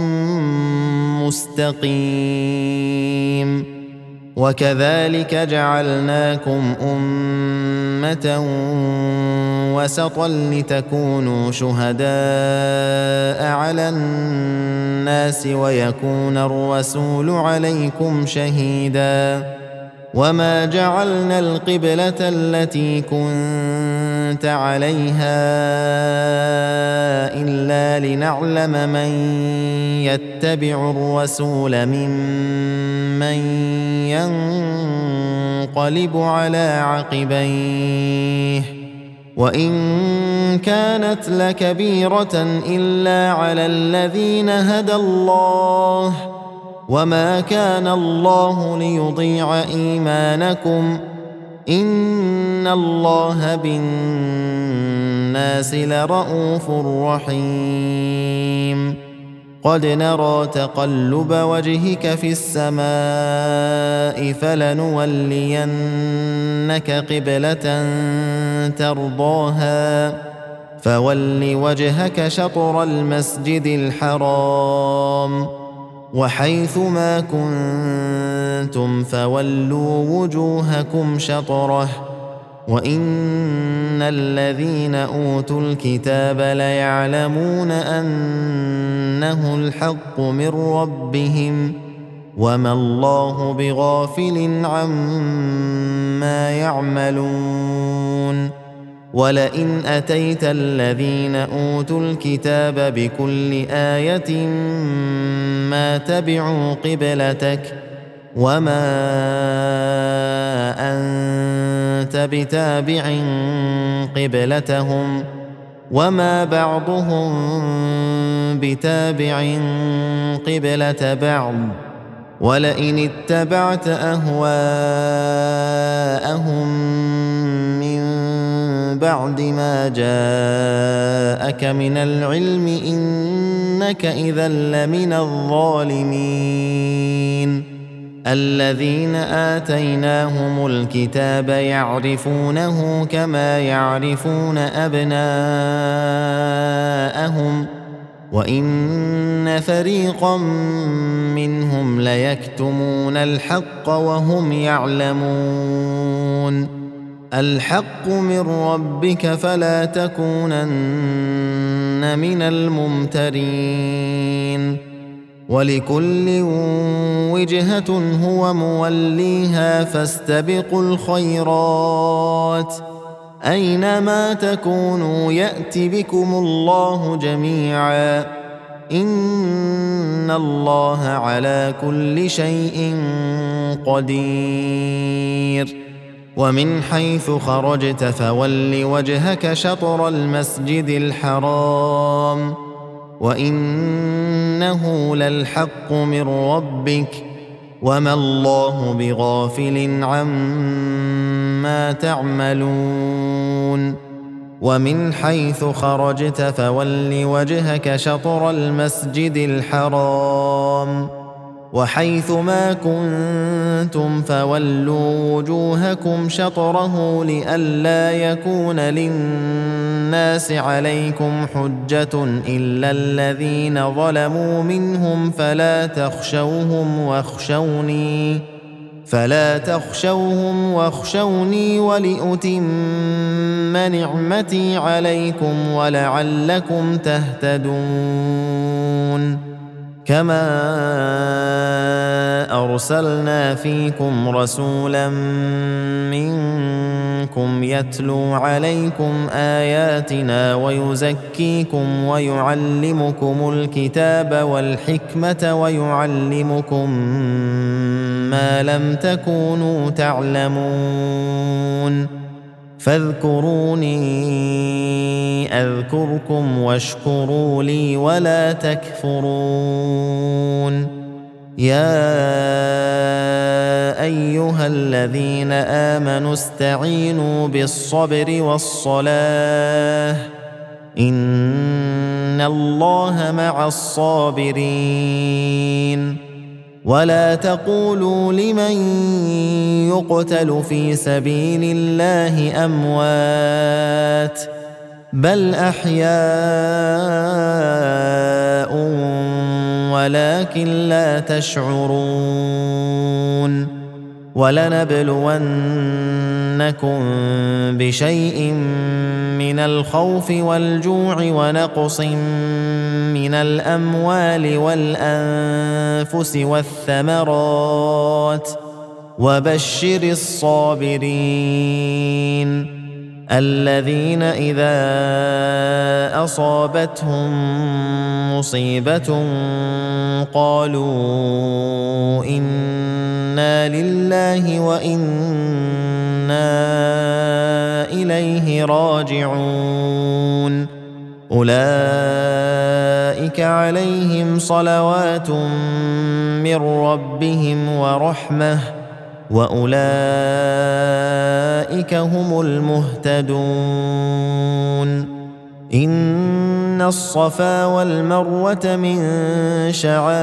مستقيم. وكذلك جعلناكم أمة وسطا لتكونوا شهداء على الناس ويكون الرسول عليكم شهيدا. وما جعلنا القبلة التي كنت عليها إلا لنعلم من يتبع الرسول ممن ينقلب على عقبيه وإن كانت لكبيرة إلا على الذين هدى الله وما كان الله ليضيع إيمانكم إن الله بالناس لرءوف رحيم. قد نرى تقلب وجهك في السماء فلنولينك قبلة ترضاها فول وجهك شطر المسجد الحرام وحيث ما كنتم فولوا وجوهكم شطره وإن الذين أوتوا الكتاب ليعلمون أنه الحق من ربهم وما الله بغافل عما يعملون. ولئن أتيت الذين أوتوا الكتاب بكل آية ما تبعوا قبلتك وما أنت بتابع قبلتهم وما بعضهم بتابع قبلة بعض ولئن اتبعت أهواءهم من بعد ما جاءك من العلم إنك إذا لمن الظالمين الذين آتيناهم الكتاب يعرفونه كما يعرفون أبناءهم وإن فريقا منهم ليكتمون الحق وهم يعلمون الحق من ربك فلا تكونن من الممترين ولكل وجهة هو موليها فاستبقوا الخيرات أينما تكونوا يأت بكم الله جميعا إن الله على كل شيء قدير ومن حيث خرجت فول وجهك شطر المسجد الحرام وإنه للحق من ربك وما الله بغافل عما تعملون ومن حيث خرجت فول وجهك شطر المسجد الحرام وحيث ما كنتم فولوا وجوهكم شطره لئلا يكون للناس عليكم حجة إلا الذين ظلموا منهم فلا تخشوهم واخشوني ولأتم نعمتي عليكم ولعلكم تهتدون كما أرسلنا فيكم رسولا منكم يتلو عليكم آياتنا ويزكيكم ويعلمكم الكتاب والحكمة ويعلمكم ما لم تكونوا تعلمون فاذكروني أذكركم واشكروا لي ولا تكفرون يا أيها الذين آمنوا استعينوا بالصبر والصلاة إن الله مع الصابرين ولا تقولوا لمن يقتل في سبيل الله أموات بل أحياء ولكن لا تشعرون ولنبلونكم بشيء من الخوف والجوع ونقص من الأموال والأنفس والثمرات وبشر الصابرين الذين إذا أصابتهم مصيبة قالوا إنا لله وإنا إليه راجعون أولئك عليهم صلوات من ربهم ورحمة وأولئك هم المهتدون إن الصفا والمروة من شعائر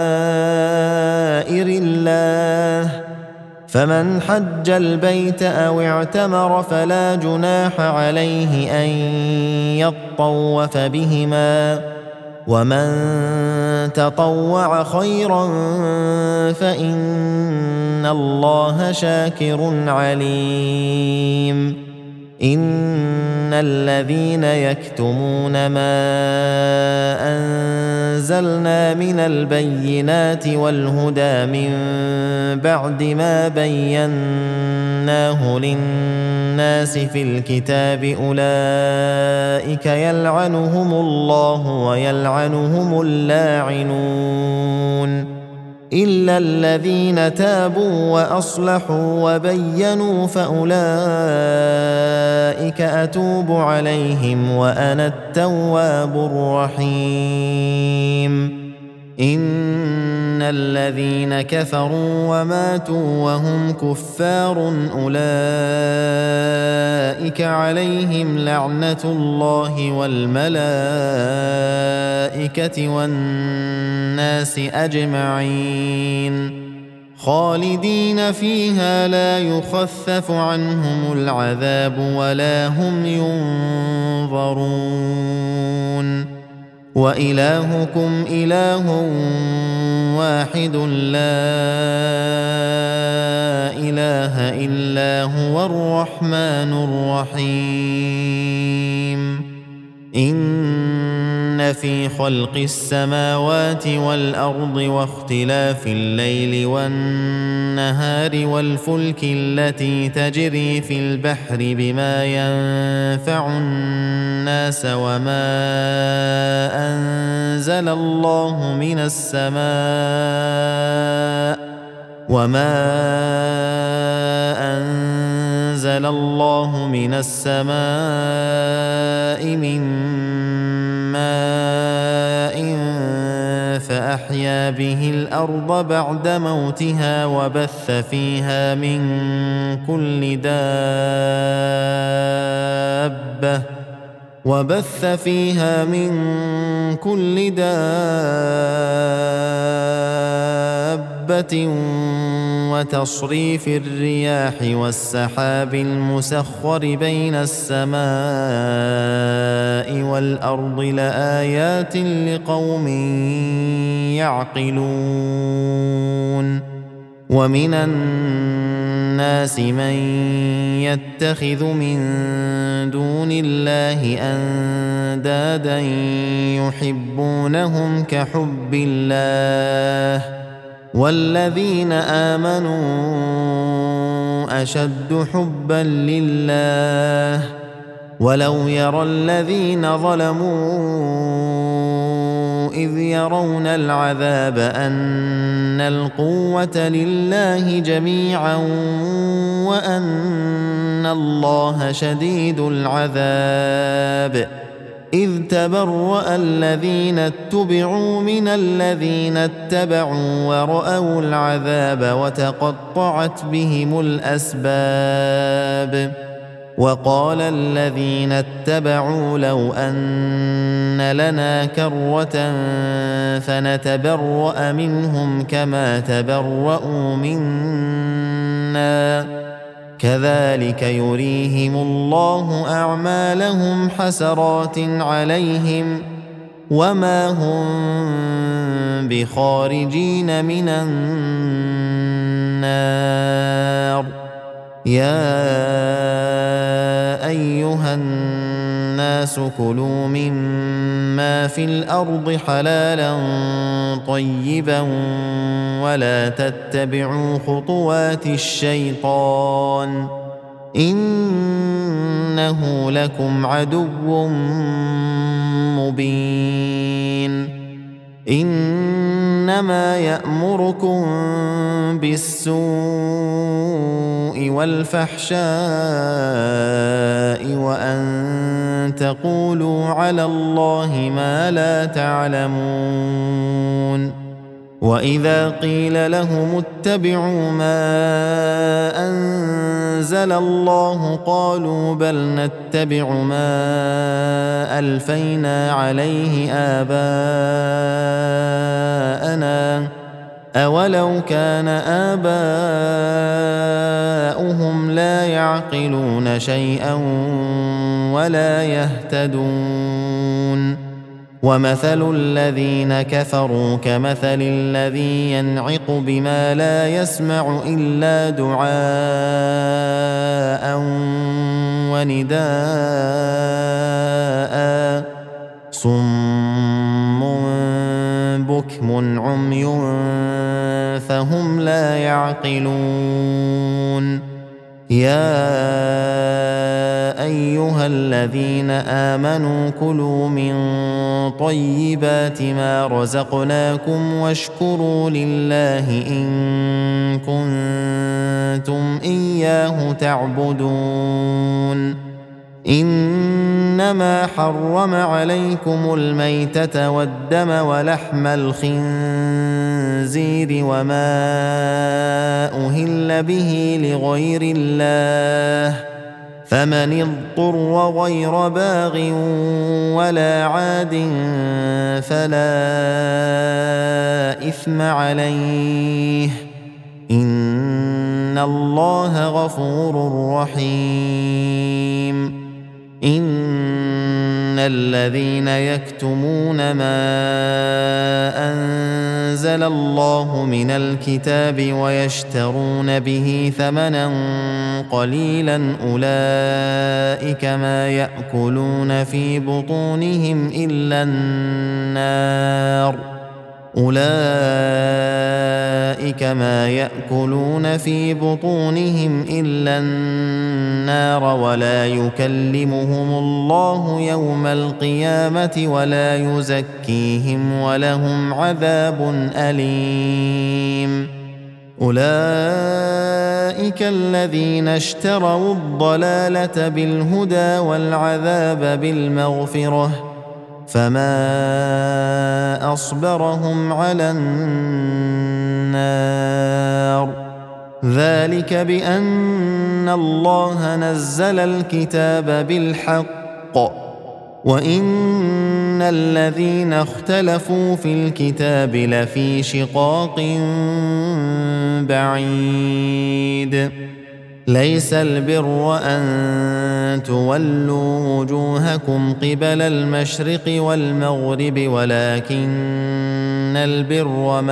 الله فمن حج البيت أو اعتمر فلا جناح عليه أن يطوف بهما ومن تطوع خيرا فإن الله شاكر عليم إن الذين يكتمون ما أنزلنا من البينات والهدى من بعد ما بيناه للناس في الكتاب أولئك يلعنهم الله ويلعنهم اللاعنون إلا الذين تابوا وأصلحوا وبينوا فأولئك أتوب عليهم وأنا التواب الرحيم إن الذين كفروا وماتوا وهم كفار أولئك عليهم لعنة الله والملائكة والناس أجمعين خالدين فيها لا يخفف عنهم العذاب ولا هم ينظرون وإلهكم إله واحد لا إله إلا هو الرحمن الرحيم إن في خلق السماوات والأرض واختلاف الليل والنهار والفلك التي تجري في البحر بما ينفع الناس أنزل الله من السماء من ماء فأحيا به الأرض بعد موتها وبث فيها من كل دابة وتصريف الرياح والسحاب المسخر بين السماء والأرض لآيات لقوم يعقلون ومن الناس من يتخذ من دون الله أندادا يحبونهم كحب الله والذين آمنوا أشد حبا لله ولو يرى الذين ظلموا إذ يرون العذاب أن القوة لله جميعا وأن الله شديد العذاب إذ تبرأ الذين اتبعوا من الذين اتبعوا ورأوا العذاب وتقطعت بهم الأسباب وقال الذين اتبعوا لو أن لنا كرة فنتبرأ منهم كما تبرأوا منا كذلك يريهم الله أعمالهم حسرات عليهم وما هم بخارجين من النار يا أيها الناس كلوا مما في الأرض حلالا طيبا ولا تتبعوا خطوات الشيطان إنه لكم عدو مبين إنما يأمركم بالسوء والفحشاء وأن تقولوا على الله ما لا تعلمون وإذا قيل لهم اتبعوا ما أنزل الله قالوا بل نتبع ما ألفينا عليه آباءنا أولو كان آباؤهم لا يعقلون شيئا ولا يهتدون ومثل الذين كفروا كمثل الذي ينعق بما لا يسمع إلا دعاء ونداء صم بكم عمي فهم لا يعقلون يا أيها الذين آمنوا كلوا من طيبات ما رزقناكم واشكروا لله إن كنتم إياه تعبدون إنما حرم عليكم الميتة والدم ولحم الخنزير وما أهل به لغير الله فمن اضطر غير باغ ولا عاد فلا إثم عليه إن الله غفور رحيم إن الذين يكتمون ما أنزل الله من الكتاب ويشترون به ثمنا قليلا أولئك ما يأكلون في بطونهم إلا النار ولا يكلمهم الله يوم القيامة ولا يزكيهم ولهم عذاب أليم أولئك الذين اشتروا الضلالة بالهدى والعذاب بالمغفرة فما أصبرهم على النار ذلك بأن الله نزل الكتاب بالحق وإن الذين اختلفوا في الكتاب لفي شقاق بعيد ليس البر أن تولوا وجوهكم قبل المشرق والمغرب ولكن البر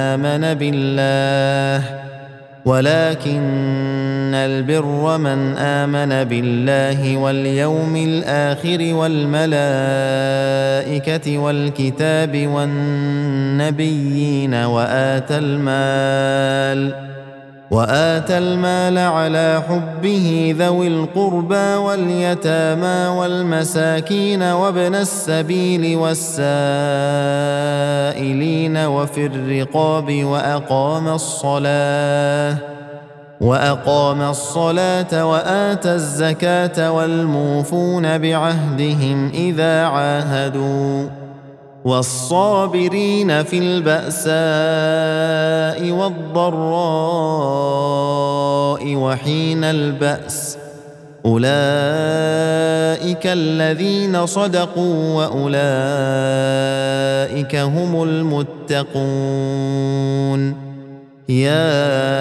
من آمن بالله واليوم الآخر والملائكة والكتاب والنبيين وآتى المال على حبه ذوي القربى واليتامى والمساكين وابن السبيل والسائلين وفي الرقاب وأقام الصلاة وآتى الزكاة والموفون بعهدهم إذا عاهدوا والصابرين في البأساء والضراء وحين البأس أولئك الذين صدقوا وأولئك هم المتقون يا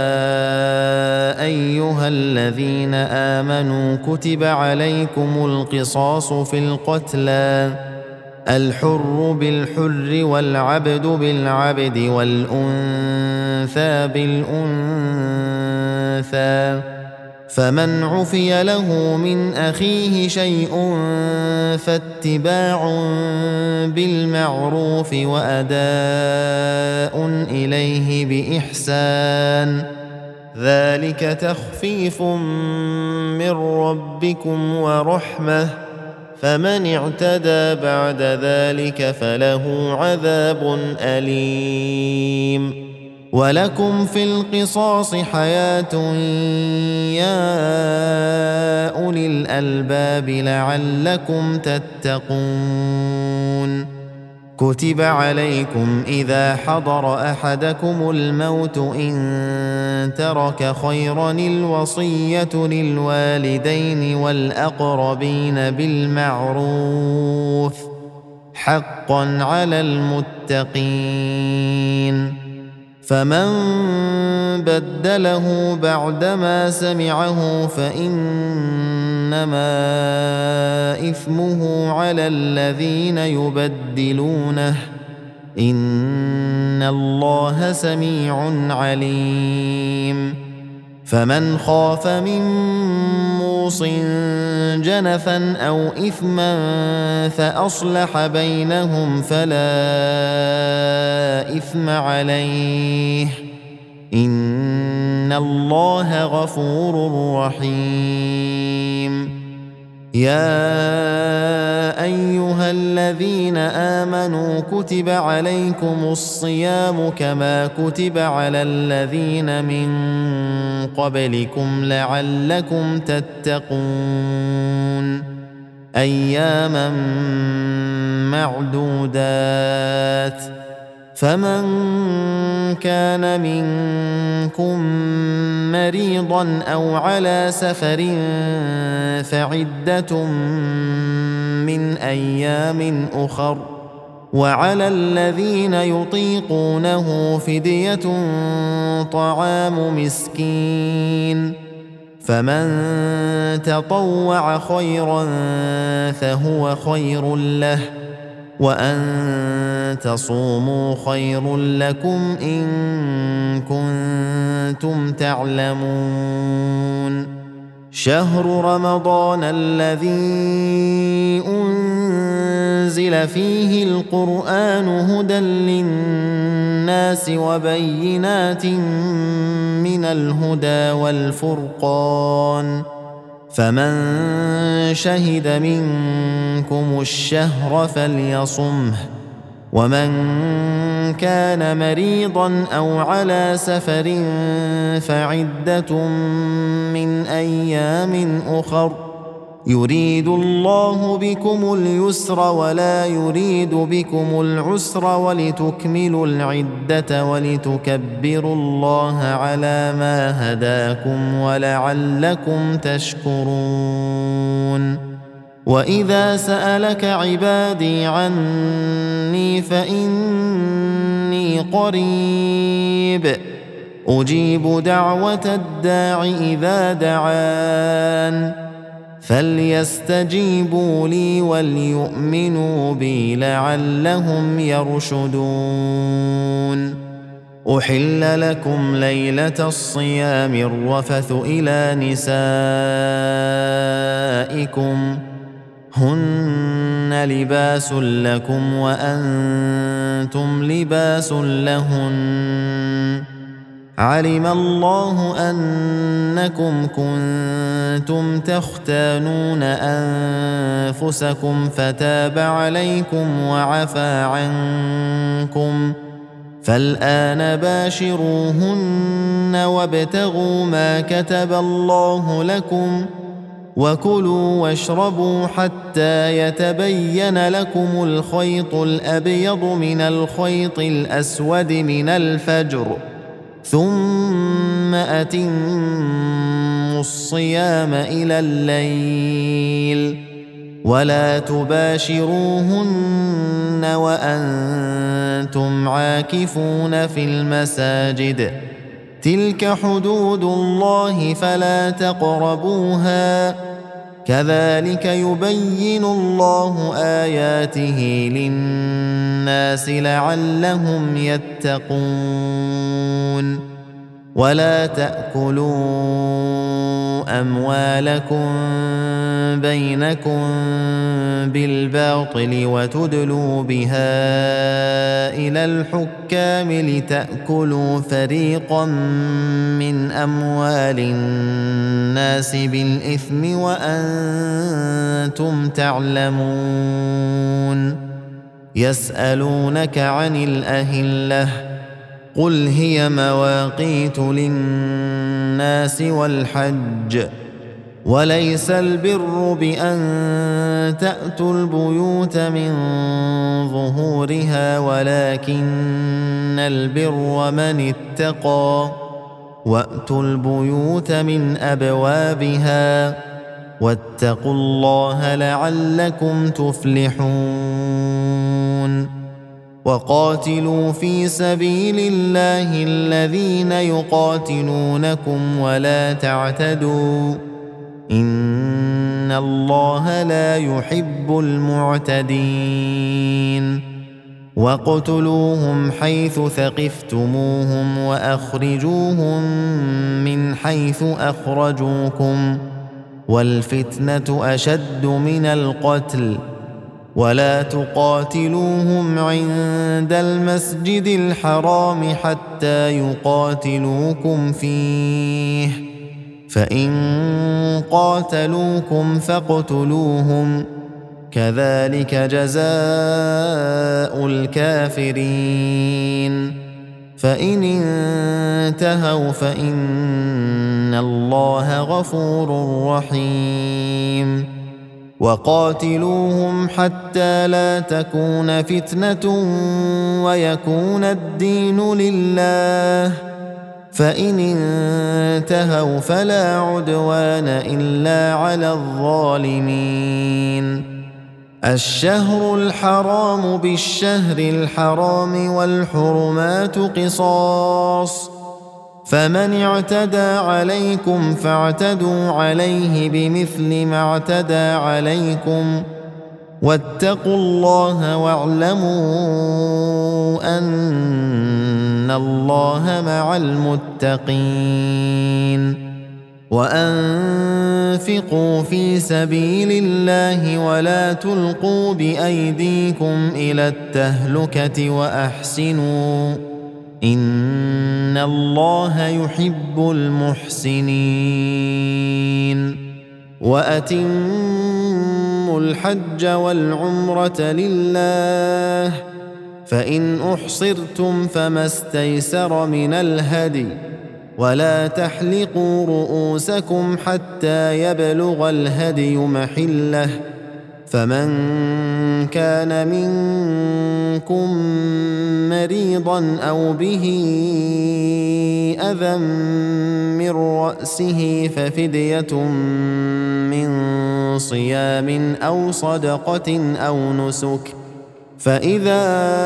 أيها الذين آمنوا كتب عليكم القصاص في القتلى الحر بالحر والعبد بالعبد والأنثى بالأنثى فمن عفي له من أخيه شيء فاتباع بالمعروف وأداء إليه بإحسان ذلك تخفيف من ربكم ورحمة فمن اعتدى بعد ذلك فله عذاب أليم ولكم في القصاص حياة يا أولي الألباب لعلكم تتقون كتب عليكم إذا حضر أحدكم الموت إن ترك خيرا الوصية للوالدين والأقربين بالمعروف حقا على المتقين فمن بدله بعدما سمعه فإنما إثمه على الذين يبدلونه إن الله سميع عليم فمن خاف من موص جنفا أو إثما فأصلح بينهم فلا الإثم عليه إن الله غفور رحيم. يا أيها الذين آمنوا كتب عليكم الصيام كما كتب على الذين من قبلكم لعلكم تتقون أياما معدودات فمن كان منكم مريضا أو على سفر فعدة من أيام أخر وعلى الذين يطيقونه فدية طعام مسكين فمن تطوع خيرا فهو خير له وأن تصوموا خير لكم إن كنتم تعلمون. شهر رمضان الذي أنزل فيه القرآن هدى للناس وبينات من الهدى والفرقان فمن شهد منكم الشهر فليصمه ومن كان مريضا أو على سفر فعدة من أيام أخر يريد الله بكم اليسر ولا يريد بكم العسر ولتكملوا العدة ولتكبروا الله على ما هداكم ولعلكم تشكرون. وإذا سألك عبادي عني فإني قريب أجيب دعوة الداع إذا دعان فليستجيبوا لي وليؤمنوا بي لعلهم يرشدون. أحل لكم ليلة الصيام الرفث إلى نسائكم هن لباس لكم وأنتم لباس لهن علم الله أنكم كنتم تختانون أنفسكم فتاب عليكم وعفى عنكم فالآن باشروهن وابتغوا ما كتب الله لكم وكلوا واشربوا حتى يتبين لكم الخيط الأبيض من الخيط الأسود من الفجر ثم أتموا الصيام إلى الليل ولا تباشروهن وأنتم عاكفون في المساجد تلك حدود الله فلا تقربوها كذلك يبين الله آياته للناس لعلهم يتقون. ولا تأكلوا أموالكم بينكم بالباطل وتدلوا بها إلى الحكام لتأكلوا فريقا من أموال الناس بالإثم وأنتم تعلمون. يسألونك عن الأهلة قل هي مواقيت للناس والحج وليس البر بأن تأتوا البيوت من ظهورها ولكن البر من اتقى وأتوا البيوت من أبوابها واتقوا الله لعلكم تفلحون. وقاتلوا في سبيل الله الذين يقاتلونكم ولا تعتدوا إن الله لا يحب المعتدين. واقتلوهم حيث ثقفتموهم وأخرجوهم من حيث أخرجوكم والفتنة أشد من القتل ولا تقاتلوهم عند المسجد الحرام حتى يقاتلوكم فيه، فإن قاتلوكم فاقتلوهم، كذلك جزاء الكافرين. فإن انتهوا فإن الله غفور رحيم. وقاتلوهم حتى لا تكون فتنة ويكون الدين لله، فإن انتهوا فلا عدوان إلا على الظالمين. الشهر الحرام بالشهر الحرام والحرمات قصاص، فمن اعتدى عليكم فاعتدوا عليه بمثل ما اعتدى عليكم، واتقوا الله واعلموا أن الله مع المتقين. وأنفقوا في سبيل الله ولا تلقوا بأيديكم إلى التهلكة وأحسنوا إن الله يحب المحسنين. وأتموا الحج والعمرة لله، فإن أحصرتم فما استيسر من الهدي، ولا تحلقوا رؤوسكم حتى يبلغ الهدي محله، فمن كان منكم مريضا أو به أذى من رأسه ففدية من صيام أو صدقة أو نسك، فإذا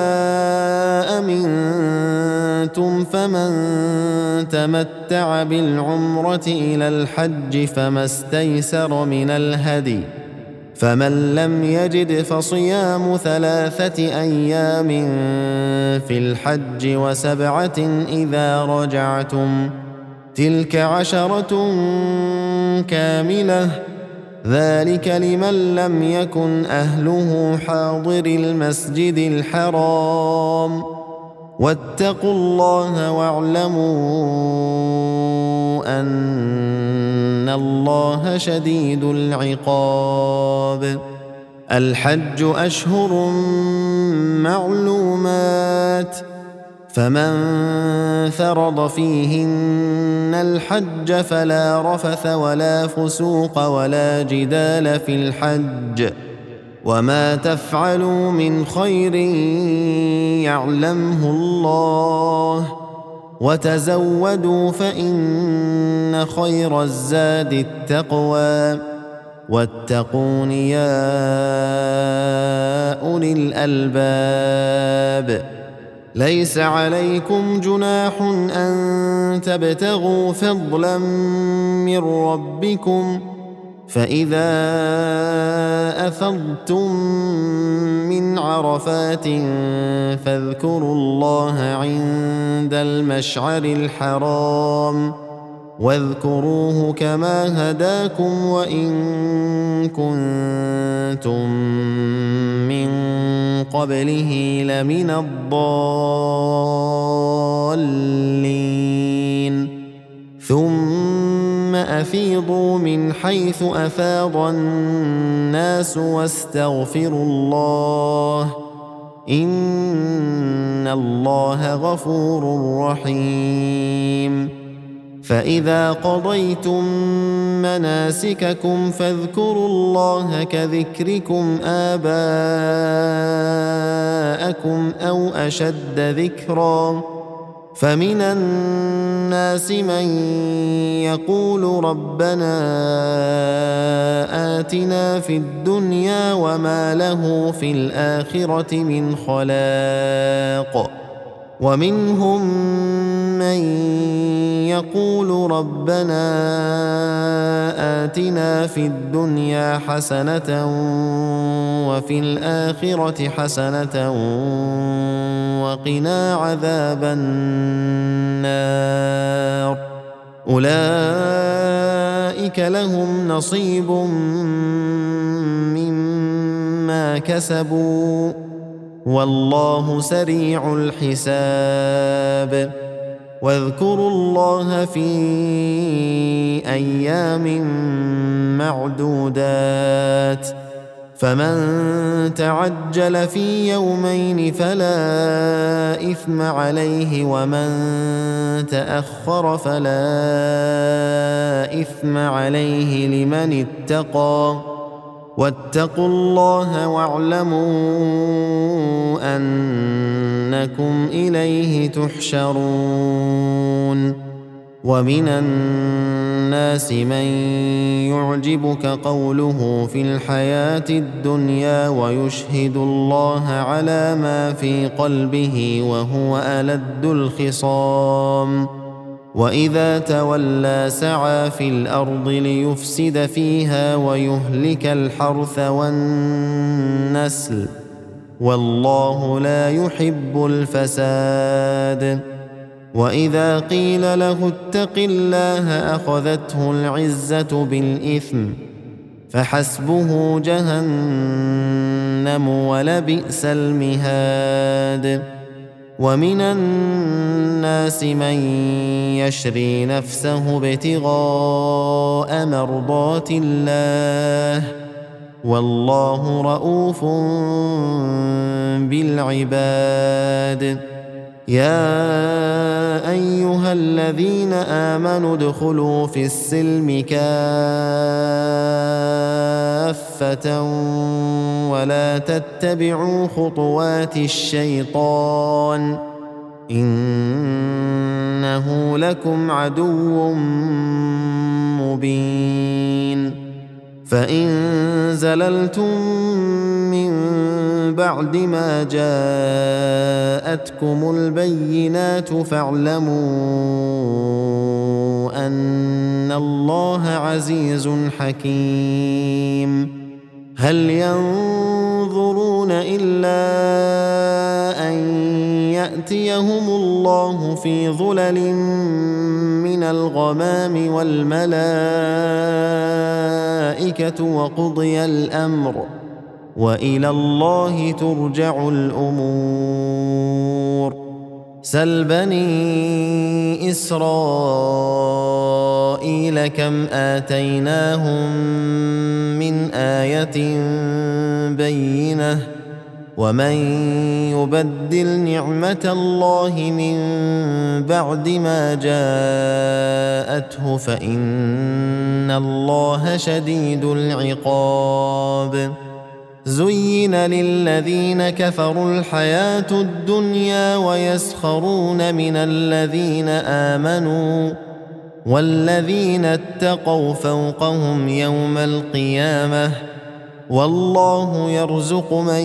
أمنتم فمن تمتع بالعمرة إلى الحج فما استيسر من الهدي، فمن لم يجد فصيام 3 أيام في الحج و7 إذا رجعتم، تلك 10 كاملة، ذلك لمن لم يكن أهله حاضر المسجد الحرام. واتقوا الله واعلموا أن الله شديد العقاب. الحج أشهر معلومات، فمن فرض فيهن الحج فلا رفث ولا فسوق ولا جدال في الحج، وما تفعلوا من خير يعلمه الله، وتزودوا فإن خير الزاد التقوى، واتقون يا أولي الألباب. ليس عليكم جناح أن تبتغوا فضلا من ربكم، فإذا أفضتم من عرفات فاذكروا الله عند المشعر الحرام، واذكروه كما هداكم وإن كنتم من قبله لمن الضالين. ثم أفيضوا من حيث أفاض الناس واستغفروا الله إن الله غفور رحيم. فإذا قضيتم مناسككم فاذكروا الله كذكركم آباءكم أو أشد ذكرا، فمن الناس من يقول ربنا آتنا في الدنيا وما له في الآخرة من خلاق، ومنهم من يقول ربنا آتنا في الدنيا حسنة وفي الآخرة حسنة وقنا عذاب النار. أولئك لهم نصيب ما كسبوا والله سريع الحساب واذكروا الله في أيام معدودات فمن تعجل في يومين فلا إثم عليه ومن تأخر فلا إثم عليه لمن اتقى واتقوا الله واعلموا أنكم إليه تحشرون ومن الناس من يعجبك قوله في الحياة الدنيا ويشهد الله على ما في قلبه وهو ألد الخصام وإذا تولى سعى في الأرض ليفسد فيها ويهلك الحرث والنسل والله لا يحب الفساد وإذا قيل له اتق الله أخذته العزة بالإثم فحسبه جهنم ولبئس المهاد ومن الناس من يشري نفسه ابتغاء مرضات الله والله رؤوف بالعباد يا أيها الذين آمنوا ادخلوا في السلم كافة ولا تتبعوا خطوات الشيطان إنه لكم عدو مبين فإن زللتم من بعد ما جاءتكم البينات فاعلموا أن الله عزيز حكيم هل ينظرون إلا أن يأتيهم الله في ظلل من الغمام والملائكة وقضي الأمر وإلى الله ترجع الأمور سل بني إسرائيل كم آتيناهم من آية بينة ومن يبدل نعمة الله من بعد ما جاءته فإن الله شديد العقاب زين للذين كفروا الحياة الدنيا ويسخرون من الذين آمنوا والذين اتقوا فوقهم يوم القيامة والله يرزق من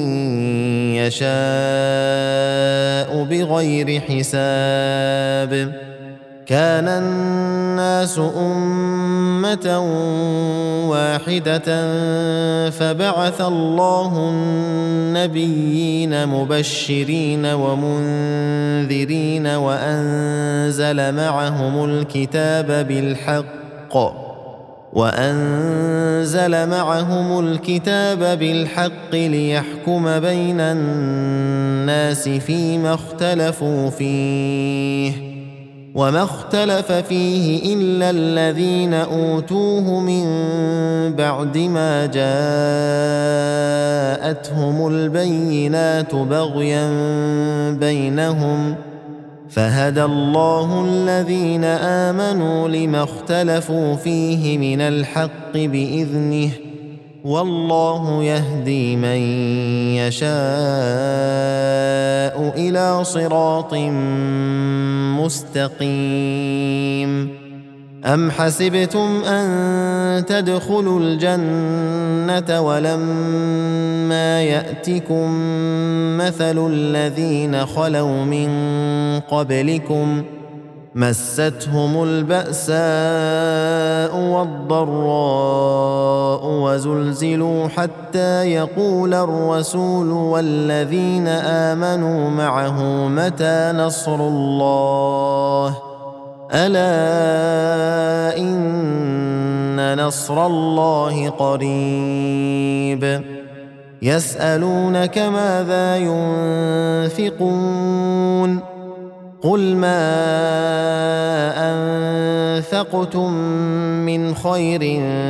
يشاء بغير حساب كان الناس أمة واحدة فبعث الله النبيين مبشرين ومنذرين وأنزل معهم الكتاب بالحق ليحكم بين الناس فيما اختلفوا فيه وما اختلف فيه إلا الذين أوتوه من بعد ما جاءتهم البينات بغيا بينهم فهدى الله الذين آمنوا لما اختلفوا فيه من الحق بإذنه والله يهدي من يشاء إلى صراط مستقيم أم حسبتم أن تدخلوا الجنة ولما يأتكم مثل الذين خلوا من قبلكم مستهم البأساء والضراء وزلزلوا حتى يقول الرسول والذين آمنوا معه متى نصر الله ألا إن نصر الله قريب يسألونك ماذا ينفقون قل ما أنفقتم من خير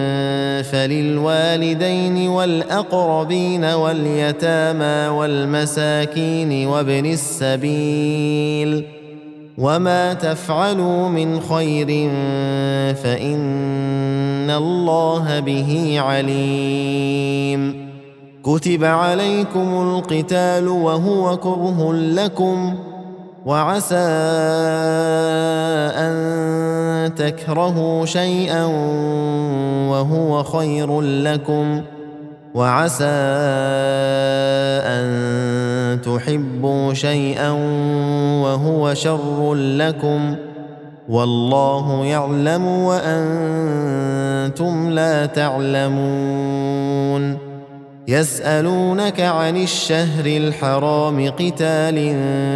فللوالدين والأقربين واليتامى والمساكين وابن السبيل وما تفعلوا من خير فإن الله به عليم كتب عليكم القتال وهو كره لكم وعسى أن تكرهوا شيئا وهو خير لكم وعسى أن تحبوا شيئا وهو شر لكم والله يعلم وأنتم لا تعلمون يسألونك عن الشهر الحرام قتال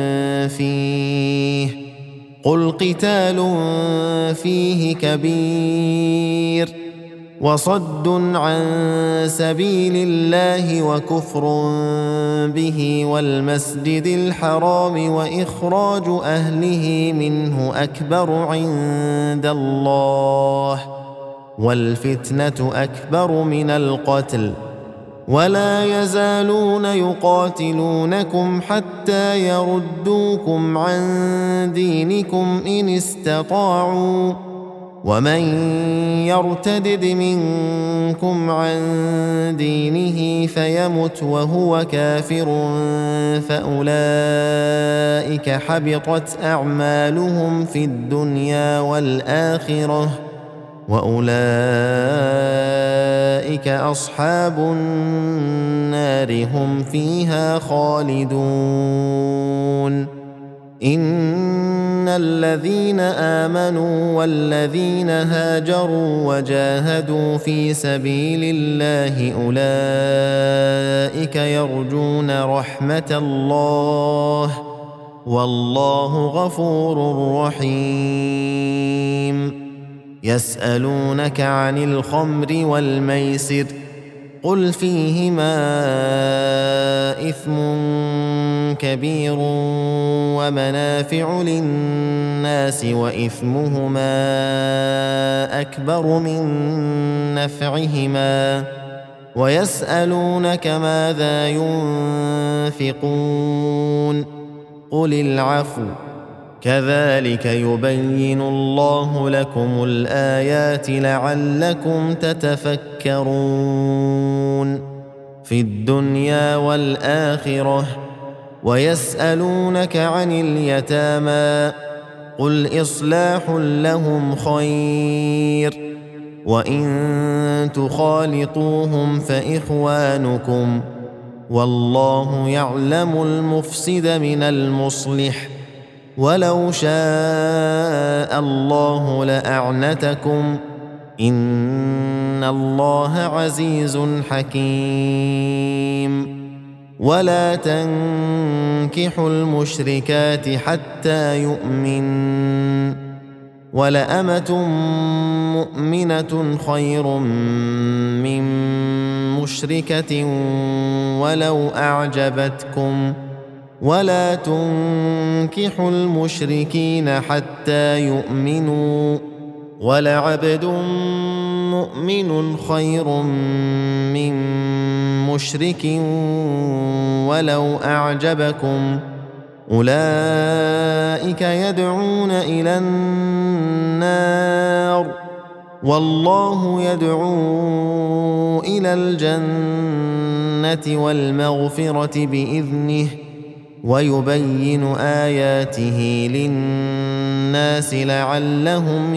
فيه قل قتال فيه كبير وصد عن سبيل الله وكفر به والمسجد الحرام وإخراج أهله منه أكبر عند الله والفتنة أكبر من القتل ولا يزالون يقاتلونكم حتى يردوكم عن دينكم إن استطاعوا ومن يرتدد منكم عن دينه فيمت وهو كافر فأولئك حبطت أعمالهم في الدنيا والآخرة وأولئك أصحاب النار هم فيها خالدون إن الذين آمنوا والذين هاجروا وجاهدوا في سبيل الله أولئك يرجون رحمة الله والله غفور رحيم يسألونك عن الخمر والميسر قل فيهما إثم كبير ومنافع للناس وإثمهما أكبر من نفعهما ويسألونك ماذا ينفقون قل العفو كذلك يبين الله لكم الآيات لعلكم تتفكرون في الدنيا والآخرة ويسألونك عن اليتامى قل إصلاح لهم خير وإن تخالطوهم فإخوانكم والله يعلم المفسد من المصلح ولو شاء الله لأعنتكم إن الله عزيز حكيم ولا تنكحوا المشركات حتى يؤمن ولأمة مؤمنة خير من مشركة ولو أعجبتكم ولا تنكحوا المشركين حتى يؤمنوا ولعبد مؤمن خير من مشرك ولو أعجبكم أولئك يدعون إلى النار والله يدعو إلى الجنة والمغفرة بإذنه ويبين آياته للناس لعلهم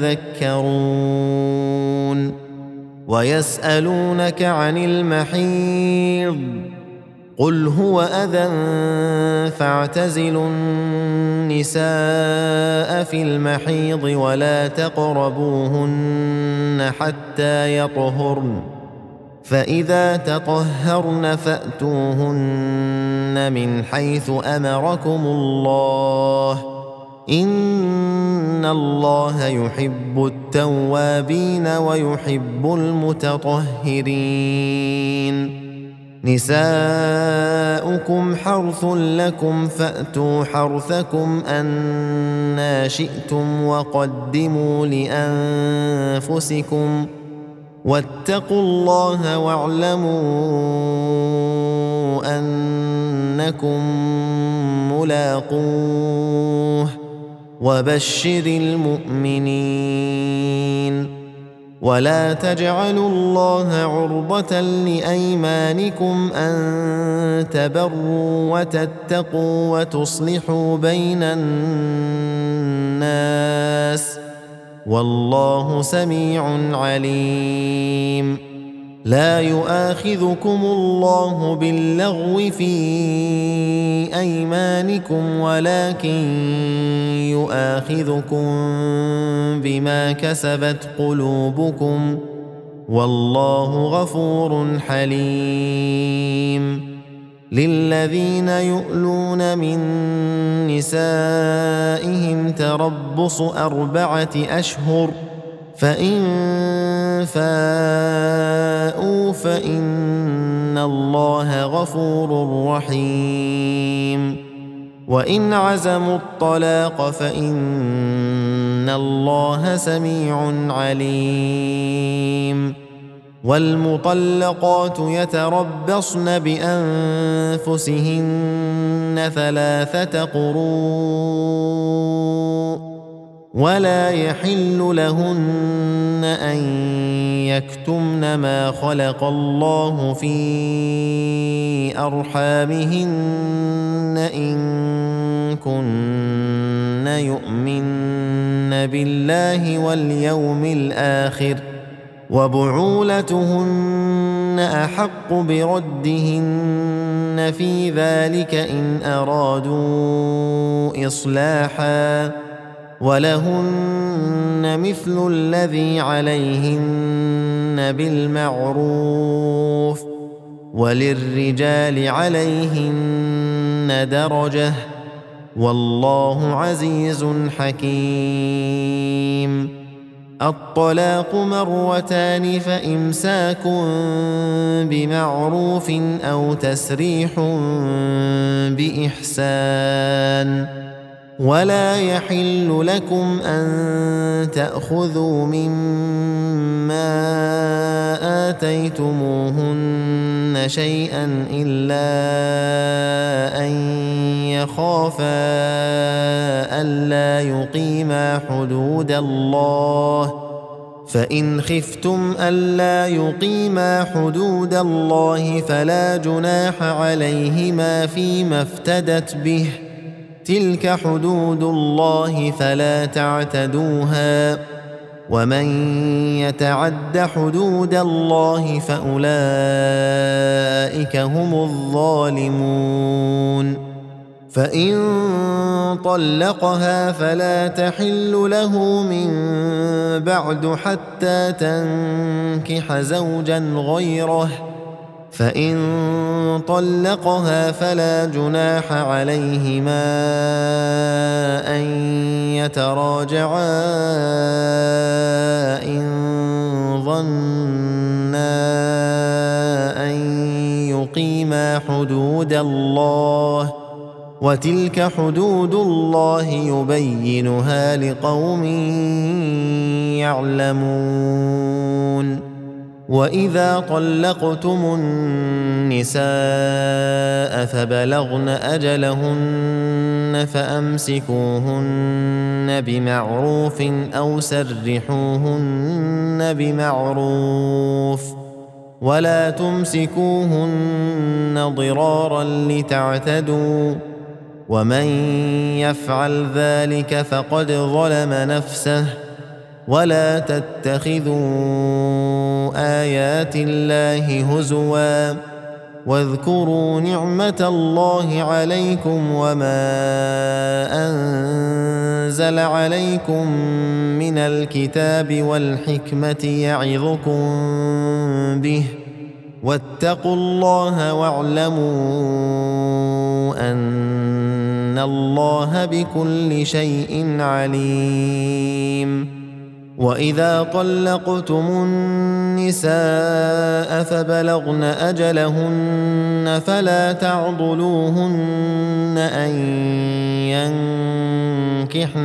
يتذكرون ويسألونك عن المحيض قل هو أذى فاعتزلوا النساء في المحيض ولا تقربوهن حتى يطهرن فإذا تطهرن فأتوهن من حيث أمركم الله إن الله يحب التوابين ويحب المتطهرين نساؤكم حرث لكم فأتوا حرثكم أنى شئتم وقدموا لأنفسكم واتقوا الله واعلموا أنكم ملاقوه وبشر المؤمنين. ولا تجعلوا الله عرضة لأيمانكم أن تبروا وتتقوا وتصلحوا بين الناس والله سميع عليم. لا يؤاخذكم الله باللغو في أيمانكم ولكن يؤاخذكم بما كسبت قلوبكم والله غفور حليم. للذين يؤلون من نسائهم تربص 4 أشهر فإن فاءوا فإن الله غفور رحيم. وإن عزموا الطلاق فإن الله سميع عليم. والمطلقات يتربصن بأنفسهن 3 قروء ولا يحل لهن أن يكتمن ما خلق الله في أرحامهن إن كن يؤمن بالله واليوم الآخر وبعولتهن أحق بردهن في ذلك إن أرادوا إصلاحا ولهن مثل الذي عليهن بالمعروف وللرجال عليهن درجة والله عزيز حكيم. الطلاق 2 فإمساك بمعروف أو تسريح بإحسان. ولا يحل لكم أن تأخذوا مما آتيتموهن شيئا إلا أن يخافا ألا يقيما حدود الله فإن خفتم ألا يقيما حدود الله فلا جناح عليهما فيما افتدت به تلك حدود الله فلا تعتدوها ومن يتعد حدود الله فأولئك هم الظالمون. فإن طلقها فلا تحل له من بعد حتى تنكح زوجا غيره فإن طلقها فلا جناح عليهما أن يتراجعا إن ظنا أن يقيما حدود الله وتلك حدود الله يبينها لقوم يعلمون. وإذا طلقتم النساء فبلغن أجلهن فأمسكوهن بمعروف أو سرحوهن بمعروف ولا تمسكوهن ضرارا لتعتدوا ومن يفعل ذلك فقد ظلم نفسه ولا تتخذوا آيات الله هزوا واذكروا نعمة الله عليكم وما أنزل عليكم من الكتاب والحكمة يعظكم به واتقوا الله واعلموا أن الله بكل شيء عليم. وإذا طلقتم النساء فبلغن أجلهن فلا تعضلوهن أن ينكحن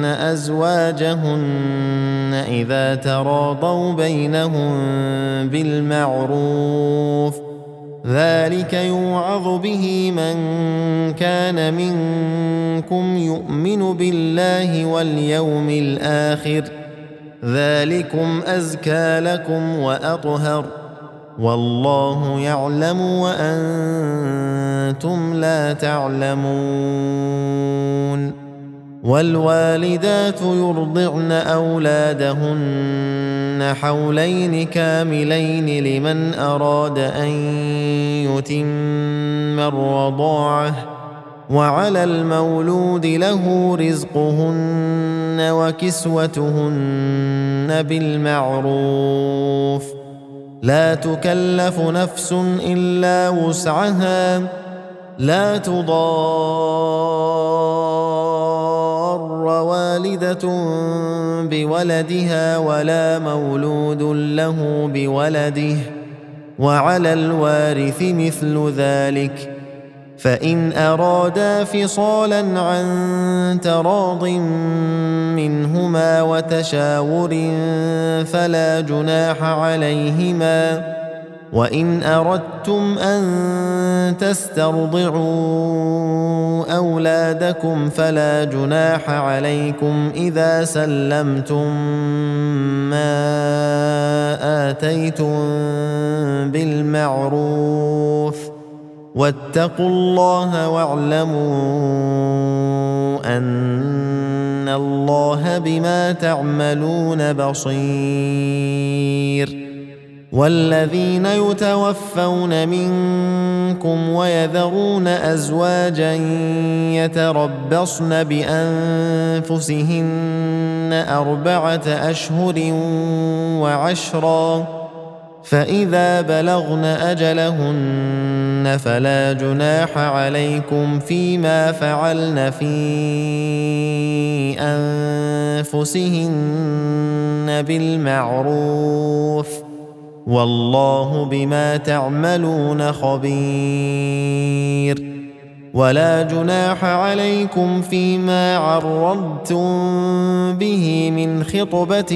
أزواجهن إذا تراضوا بينهم بالمعروف ذلك يوعظ به من كان منكم يؤمن بالله واليوم الآخر ذلكم أزكى لكم وأطهر والله يعلم وأنتم لا تعلمون والوالدات يرضعن أولادهن حولين كاملين لمن أراد أن يتم الرضاعة وعلى المولود له رزقهن وكسوتهن بالمعروف لا تكلف نفس إلا وسعها لا تضار والدة بولدها ولا مولود له بولده وعلى الوارث مثل ذلك فإن أرادا فصالا عن تراض منهما وتشاور فلا جناح عليهما وإن أردتم أن تسترضعوا أولادكم فلا جناح عليكم إذا سلمتم ما آتيتم بالمعروف واتقوا الله واعلموا أن الله بما تعملون بصير والذين يتوفون منكم ويذرون أزواجا يتربصن بأنفسهن 4 أشهر وعشرا فإذا بلغن أجلهن فلا جناح عليكم فيما فعلن في أنفسهن بالمعروف والله بما تعملون خبير ولا جناح عليكم فيما عرضتم به من خطبة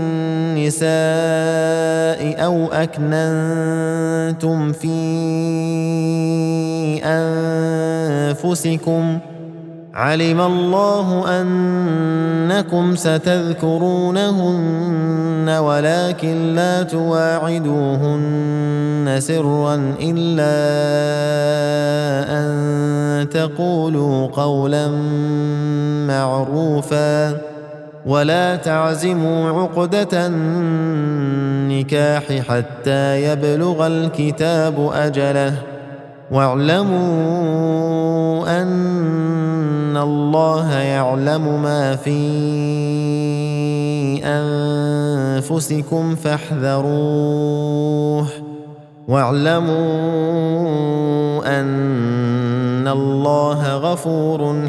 النساء أو أكننتم في أنفسكم علم الله أنكم ستذكرونهن ولكن لا تواعدوهن سرا إلا أن تقولوا قولا معروفا ولا تعزموا عقدة النكاح حتى يبلغ الكتاب أجله واعلموا أن الله يعلم ما في أنفسكم فاحذروه واعلموا أن الله غفور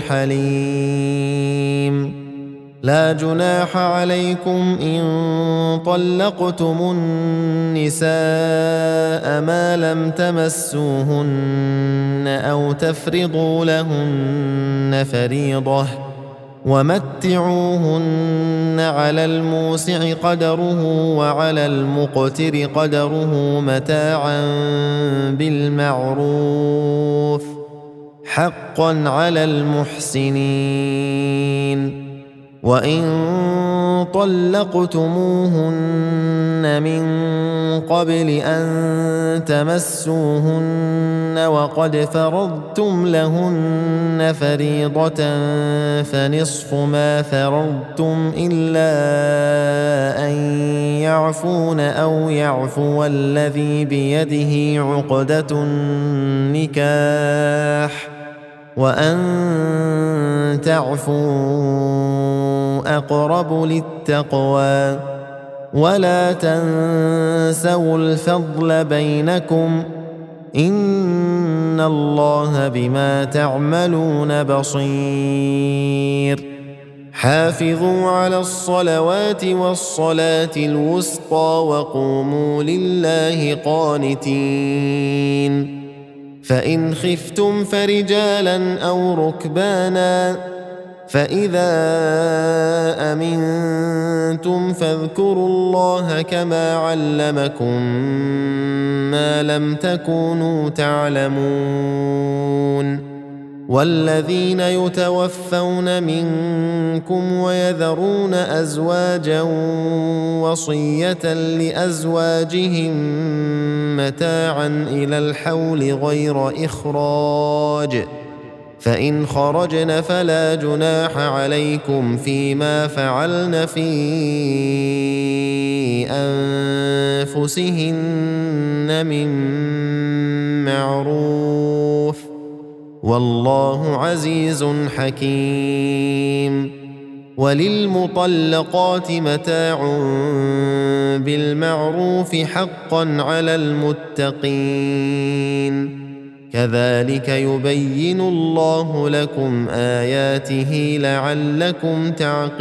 حليم لا جناح عليكم إن طلقتم النساء ما لم تمسوهن أو تفرضوا لهن فريضة ومتعوهن على الموسع قدره وعلى المقتر قدره متاعا بالمعروف حقا على المحسنين وإن طلقتموهن من قبل أن تمسوهن وقد فرضتم لهن فريضة فنصف ما فرضتم إلا أن يعفون أو يعفو الذي بيده عقدة النكاح وأن تعفوا أقرب للتقوى ولا تنسوا الفضل بينكم إن الله بما تعملون بصير حافظوا على الصلوات والصلاة الوسطى وقوموا لله قانتين فإن خفتم فرجالا أو ركبانا فإذا أمنتم فاذكروا الله كما علمكم ما لم تكونوا تعلمون والذين يتوفون منكم ويذرون أزواجا وصية لأزواجهم متاعا إلى الحول غير إخراج فإن خرجن فلا جناح عليكم فيما فعلن في أنفسهن من معروف والله عزيز حكيم وللمطلقات متاع بالمعروف حقا على المتقين كذلك يبين الله لكم آياته لعلكم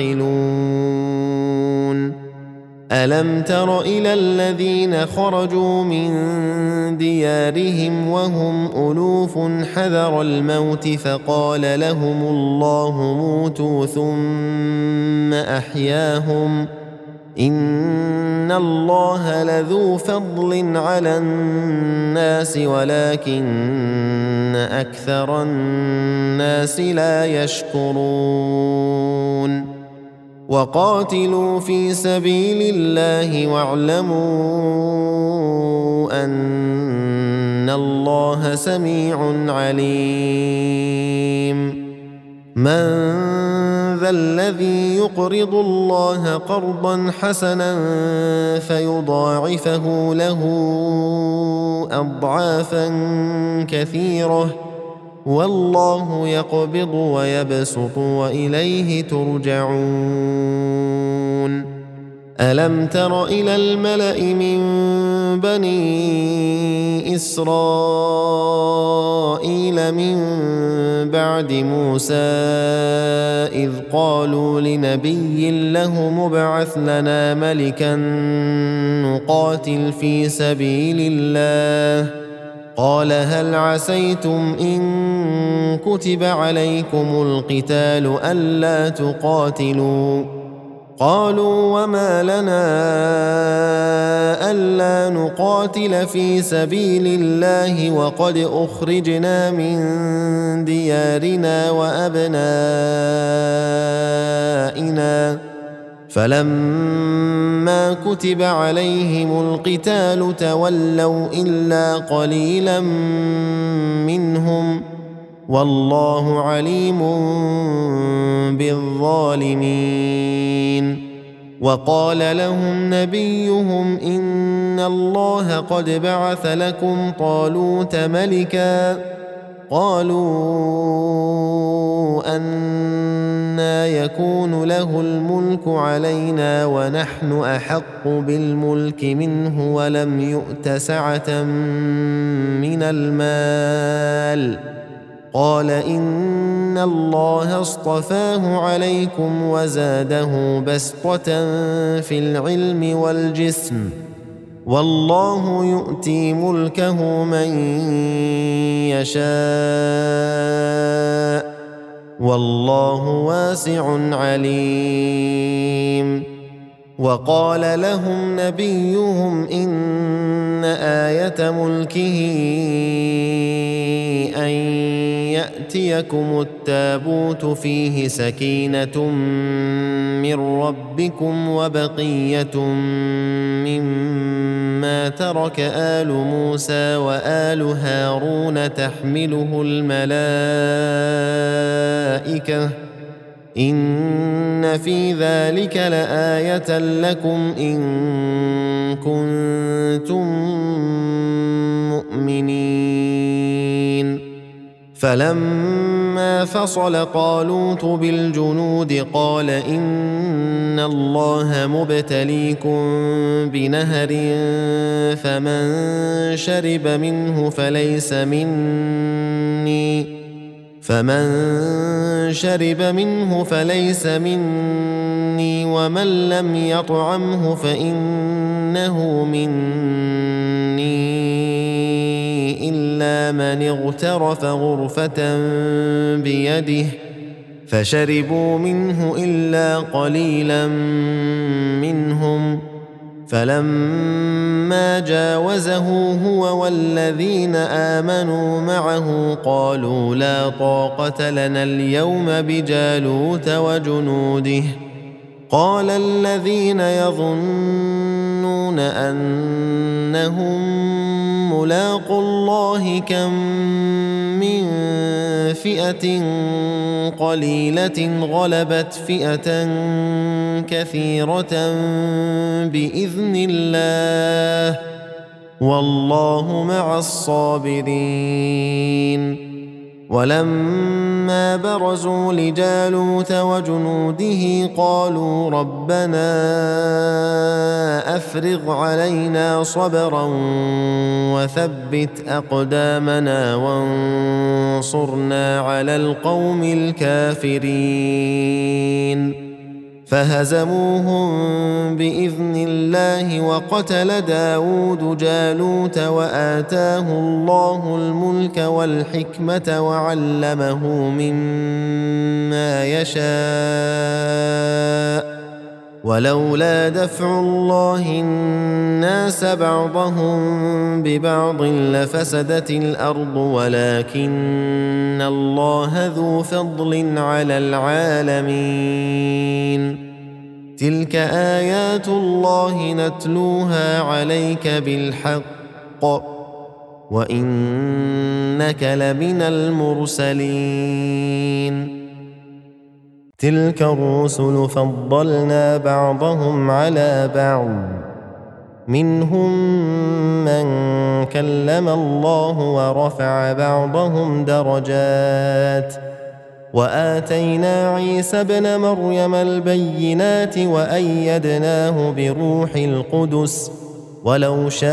تعقلون ألم تر إلى الذين خرجوا من ديارهم وهم ألوف حذر الموت فقال لهم الله موتوا ثم أحياهم إن الله لذو فضل على الناس ولكن أكثر الناس لا يشكرون وقاتلوا في سبيل الله واعلموا أن الله سميع عليم من ذا الذي يقرض الله قرضا حسنا فيضاعفه له أضعافا كثيرة والله يقبض ويبسط وإليه ترجعون ألم تر إلى الملأ من بني إسرائيل من بعد موسى إذ قالوا لنبي له مبعث لنا ملكا نقاتل في سبيل الله قال هل عسيتم إن كتب عليكم القتال ألا تقاتلوا قالوا وما لنا ألا نقاتل في سبيل الله وقد أخرجنا من ديارنا وأبنائنا فلما كتب عليهم القتال تولوا إلا قليلا منهم والله عليم بالظالمين وقال لهم نبيهم إن الله قد بعث لكم طالوت ملكا قالوا أنى يكون له الملك علينا ونحن أحق بالملك منه ولم يؤت سعة من المال قال إن الله اصطفاه عليكم وزاده بسطة في العلم والجسم والله يؤتي ملكه من يشاء والله واسع عليم وقال لهم نبيهم إن آية ملكه أن يأتيكم التابوت فيه سكينة من ربكم وبقية مما ترك آل موسى وآل هارون تحمله الملائكة إن في ذلك لآية لكم إن كنتم مؤمنين فلما فصل طالوت بالجنود قال إن الله مبتليكم بنهر فمن شرب منه فليس فمن شرب منه فليس مني ومن لم يطعمه فإنه مني إلا من اغترف غرفة بيده فشربوا منه إلا قليلا منهم فلما جاوزه هو والذين آمنوا معه قالوا لا طاقة لنا اليوم بجالوت وجنوده قال الذين يظنون أنهم ملاقو الله كم من فئة قليلة غلبت فئة كثيرة بإذن الله والله مع الصابرين ولما برزوا لجالوت وجنوده قالوا ربنا أفرغ علينا صبرا وثبت أقدامنا وانصرنا على القوم الكافرين فهزموهم بإذن الله وقتل داود جالوت وآتاه الله الملك والحكمة وعلمه مما يشاء ولولا دفع الله الناس بعضهم ببعض لفسدت الأرض ولكن الله ذو فضل على العالمين تلك آيات الله نتلوها عليك بالحق وإنك لمن المرسلين تلك الرسل فضلنا بعضهم على بعض منهم من كلم الله ورفع بعضهم درجات وآتينا عيسى ابن مريم البينات وأيدناه بروح القدس ولو شاء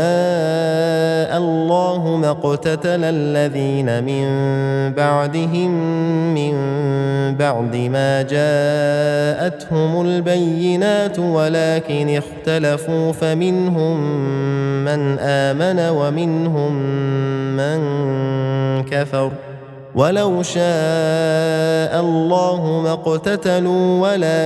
الله ما اقتتل الذين من بعدهم من بعد ما جاءتهم البينات ولكن اختلفوا فمنهم من آمن ومنهم من كفر ولو شاء الله ما اقتتلوا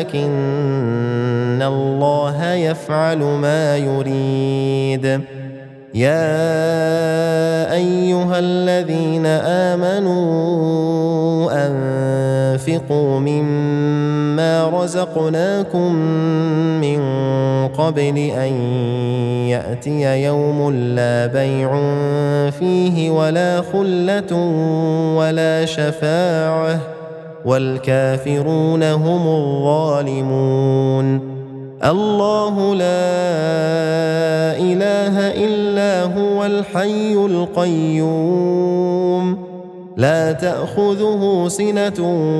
ولكن الله يفعل ما يريد يا أيها الذين آمنوا أنفقوا مما رزقناكم من قبل أن يأتي يوم لا بيع فيه ولا خلة ولا شفاعة والكافرون هم الظالمون الله لا إله إلا هو الحي القيوم لا تأخذه سنة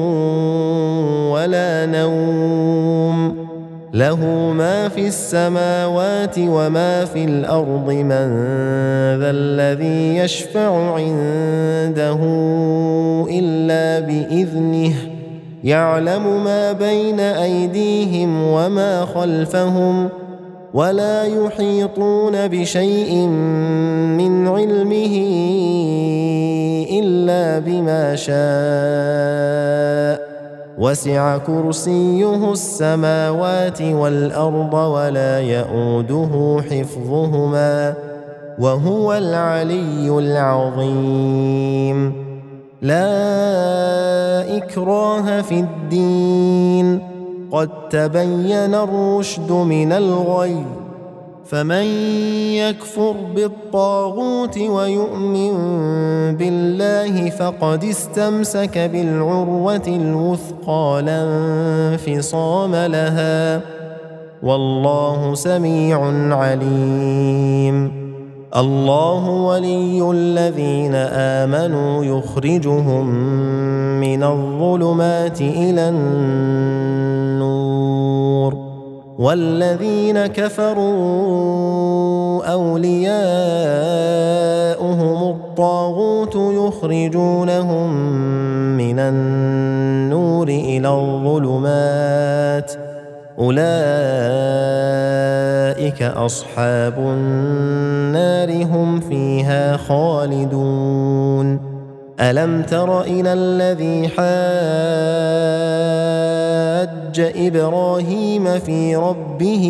ولا نوم له ما في السماوات وما في الأرض من ذا الذي يشفع عنده إلا بإذنه يعلم ما بين أيديهم وما خلفهم ولا يحيطون بشيء من علمه إلا بما شاء وسع كرسيه السماوات والأرض ولا يؤوده حفظهما وهو العلي العظيم لا إكراه في الدين قد تبين الرشد من الغي فمن يكفر بالطاغوت ويؤمن بالله فقد استمسك بالعروة الوثقى لا انفصام لها والله سميع عليم الله ولي الذين آمنوا يخرجهم من الظلمات إلى النور والذين كفروا أولياؤهم الطاغوت يخرجونهم من من النور إلى الظلمات أولئك أصحاب النار هم فيها خالدون ألم تر إلى الذي حاج إبراهيم في ربه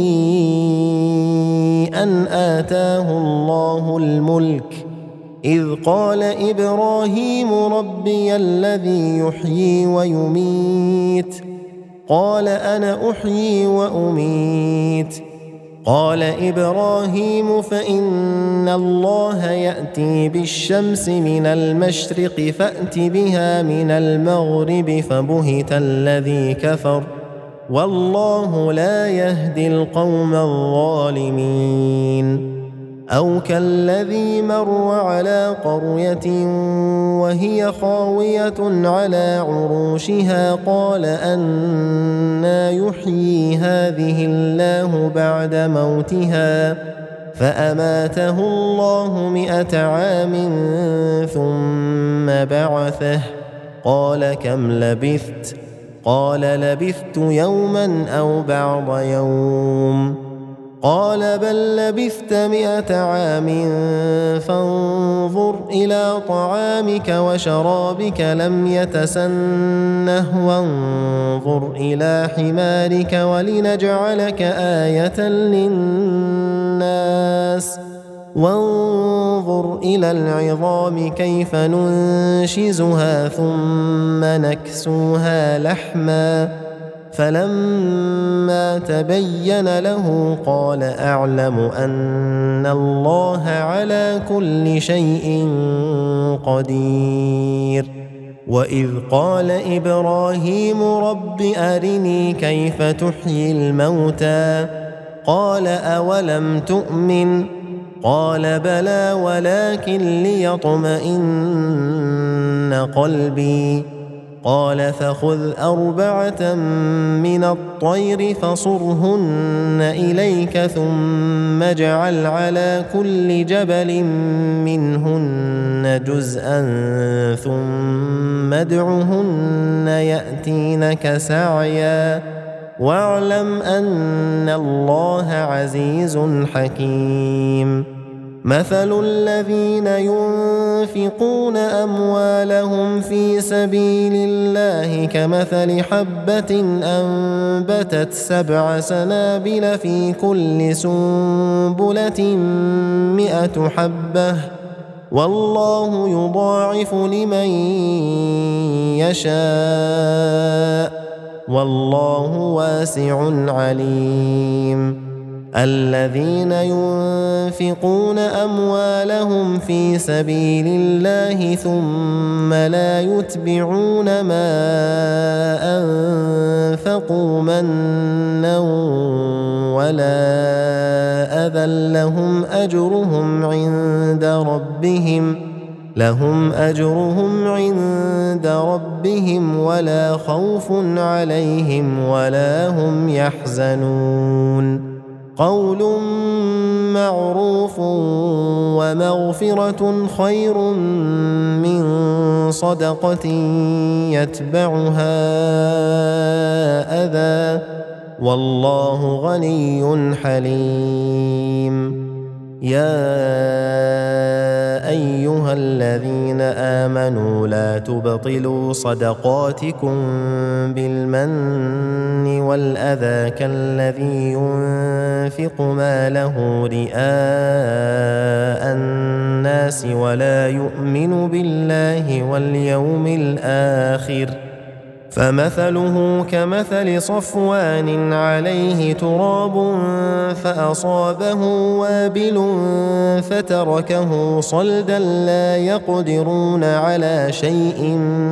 أن آتاه الله الملك إذ قال إبراهيم ربي الذي يحيي ويميت قال أنا أحيي وأميت قال إبراهيم فإن الله يأتي بالشمس من المشرق فأت بها من المغرب فبهت الذي كفر والله لا يهدي القوم الظالمين أو كالذي مر على قرية وهي خاوية على عروشها قال أنى يحيي هذه الله بعد موتها فأماته الله 100 عام ثم بعثه قال كم لبثت قال لبثت يوما أو بعض يوم قال بل لبثت 100 عام فانظر إلى طعامك وشرابك لم يتسنه وانظر إلى حمارك ولنجعلك آية للناس وانظر إلى العظام كيف ننشزها ثم نكسوها لحما فلما تبين له قال أعلم أن الله على كل شيء قدير وإذ قال إبراهيم رب أرني كيف تحيي الموتى قال أولم تؤمن قال بلى ولكن ليطمئن قلبي قال فخذ 4 من الطير فصرهن إليك ثم اجعل على كل جبل منهن جزءا ثم ادعهن يأتينك سعيا واعلم أن الله عزيز حكيم مثل الذين ينفقون أموالهم في سبيل الله كمثل حبة أنبتت 7 سنابل في كل سنبلة 100 حبة والله يضاعف لمن يشاء والله واسع عليم الذين ينفقون أموالهم في سبيل الله ثم لا يتبعون ما أنفقوا منا ولا أذى لهم أجرهم عند ربهم ولا خوف عليهم ولا هم يحزنون قول معروف ومغفرة خير من صدقة يتبعها أذى والله غني حليم يا أيها الذين آمنوا لا تبطلوا صدقاتكم بالمن والأذى كالذي ينفق ماله رئاء الناس ولا يؤمن بالله واليوم الآخر فمثله كمثل صفوان عليه تراب فأصابه وابل فتركه صلدا لا يقدرون على شيء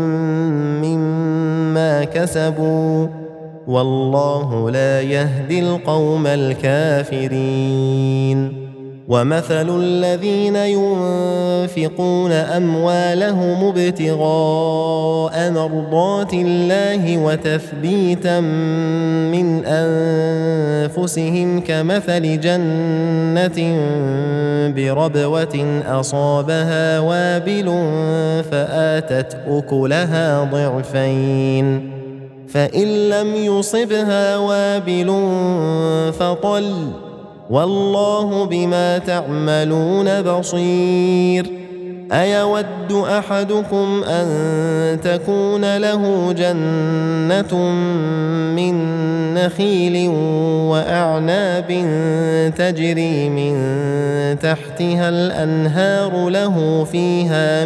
مما كسبوا والله لا يهدي القوم الكافرين ومثل الذين ينفقون أموالهم ابتغاء مرضات الله وتثبيتا من أنفسهم كمثل جنة بربوة أصابها وابل فآتت أكلها ضعفين فإن لم يصبها وابل فطل والله بما تعملون بصير أيود أحدكم أن تكون له جنة من نخيل وأعناب تجري من تحتها الأنهار له فيها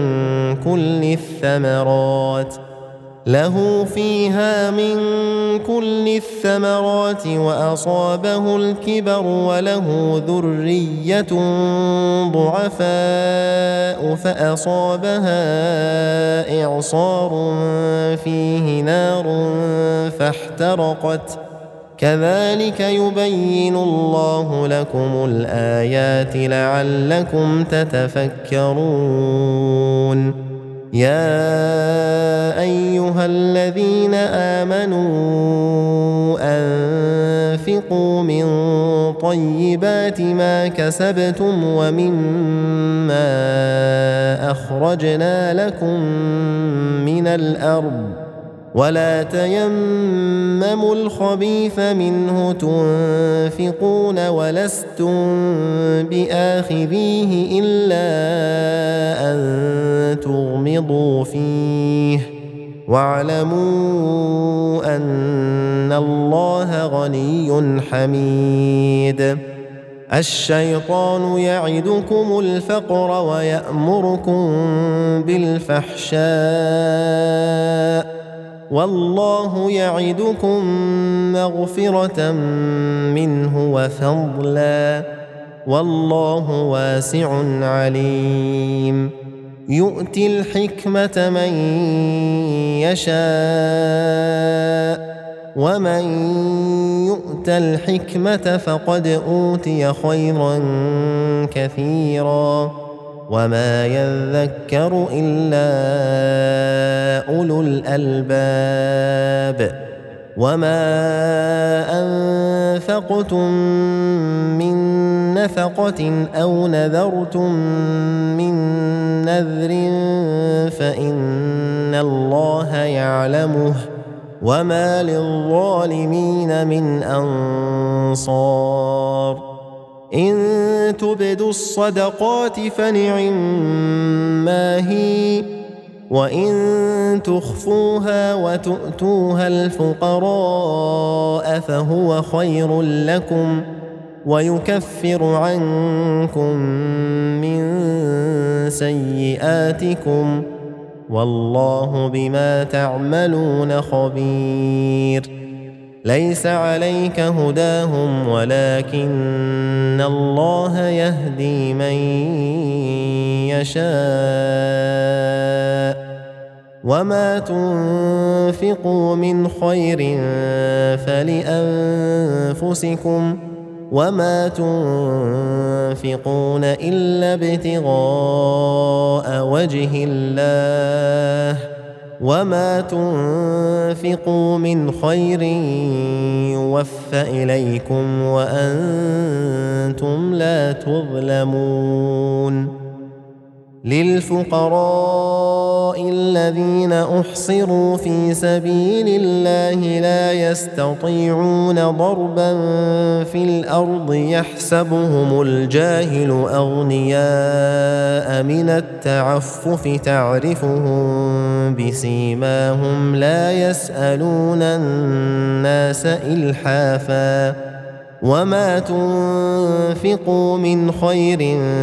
من كل الثمرات وأصابه الكبر وله ذرية ضعفاء فأصابها إعصار فيه نار فاحترقت كذلك يبين الله لكم الآيات لعلكم تتفكرون يا أيها الذين آمنوا أنفقوا من طيبات ما كسبتم ومما أخرجنا لكم من الأرض ولا تيمموا الخبيث منه تنفقون ولستم بآخذيه إلا أن تغمضوا فيه واعلموا أن الله غني حميد الشيطان يعدكم الفقر ويأمركم بالفحشاء والله يعدكم مغفرة منه وفضلا والله واسع عليم يؤتي الحكمة من يشاء ومن يؤت الحكمة فقد أوتي خيرا كثيرا وما يذكر إلا أولو الألباب وما أنفقتم من نفقة أو نذرتم من نذر فإن الله يعلمه وما للظالمين من أنصار إن تبدوا الصدقات فنعما هي وإن تخفوها وتؤتوها الفقراء فهو خير لكم ويكفر عنكم من سيئاتكم والله بما تعملون خبير ليس عليك هداهم ولكن الله يهدي من يشاء وما تنفقوا من خير فلأنفسكم وما تنفقون إلا ابتغاء وجه الله وما تنفقوا من خير يوفى إليكم وأنتم لا تظلمون للفقراء الذين أحصروا في سبيل الله لا يستطيعون ضربا في الأرض يحسبهم الجاهل أغنياء من التعفف تعرفهم بسيماهم لا يسألون الناس إلحافا وما تنفقوا من خير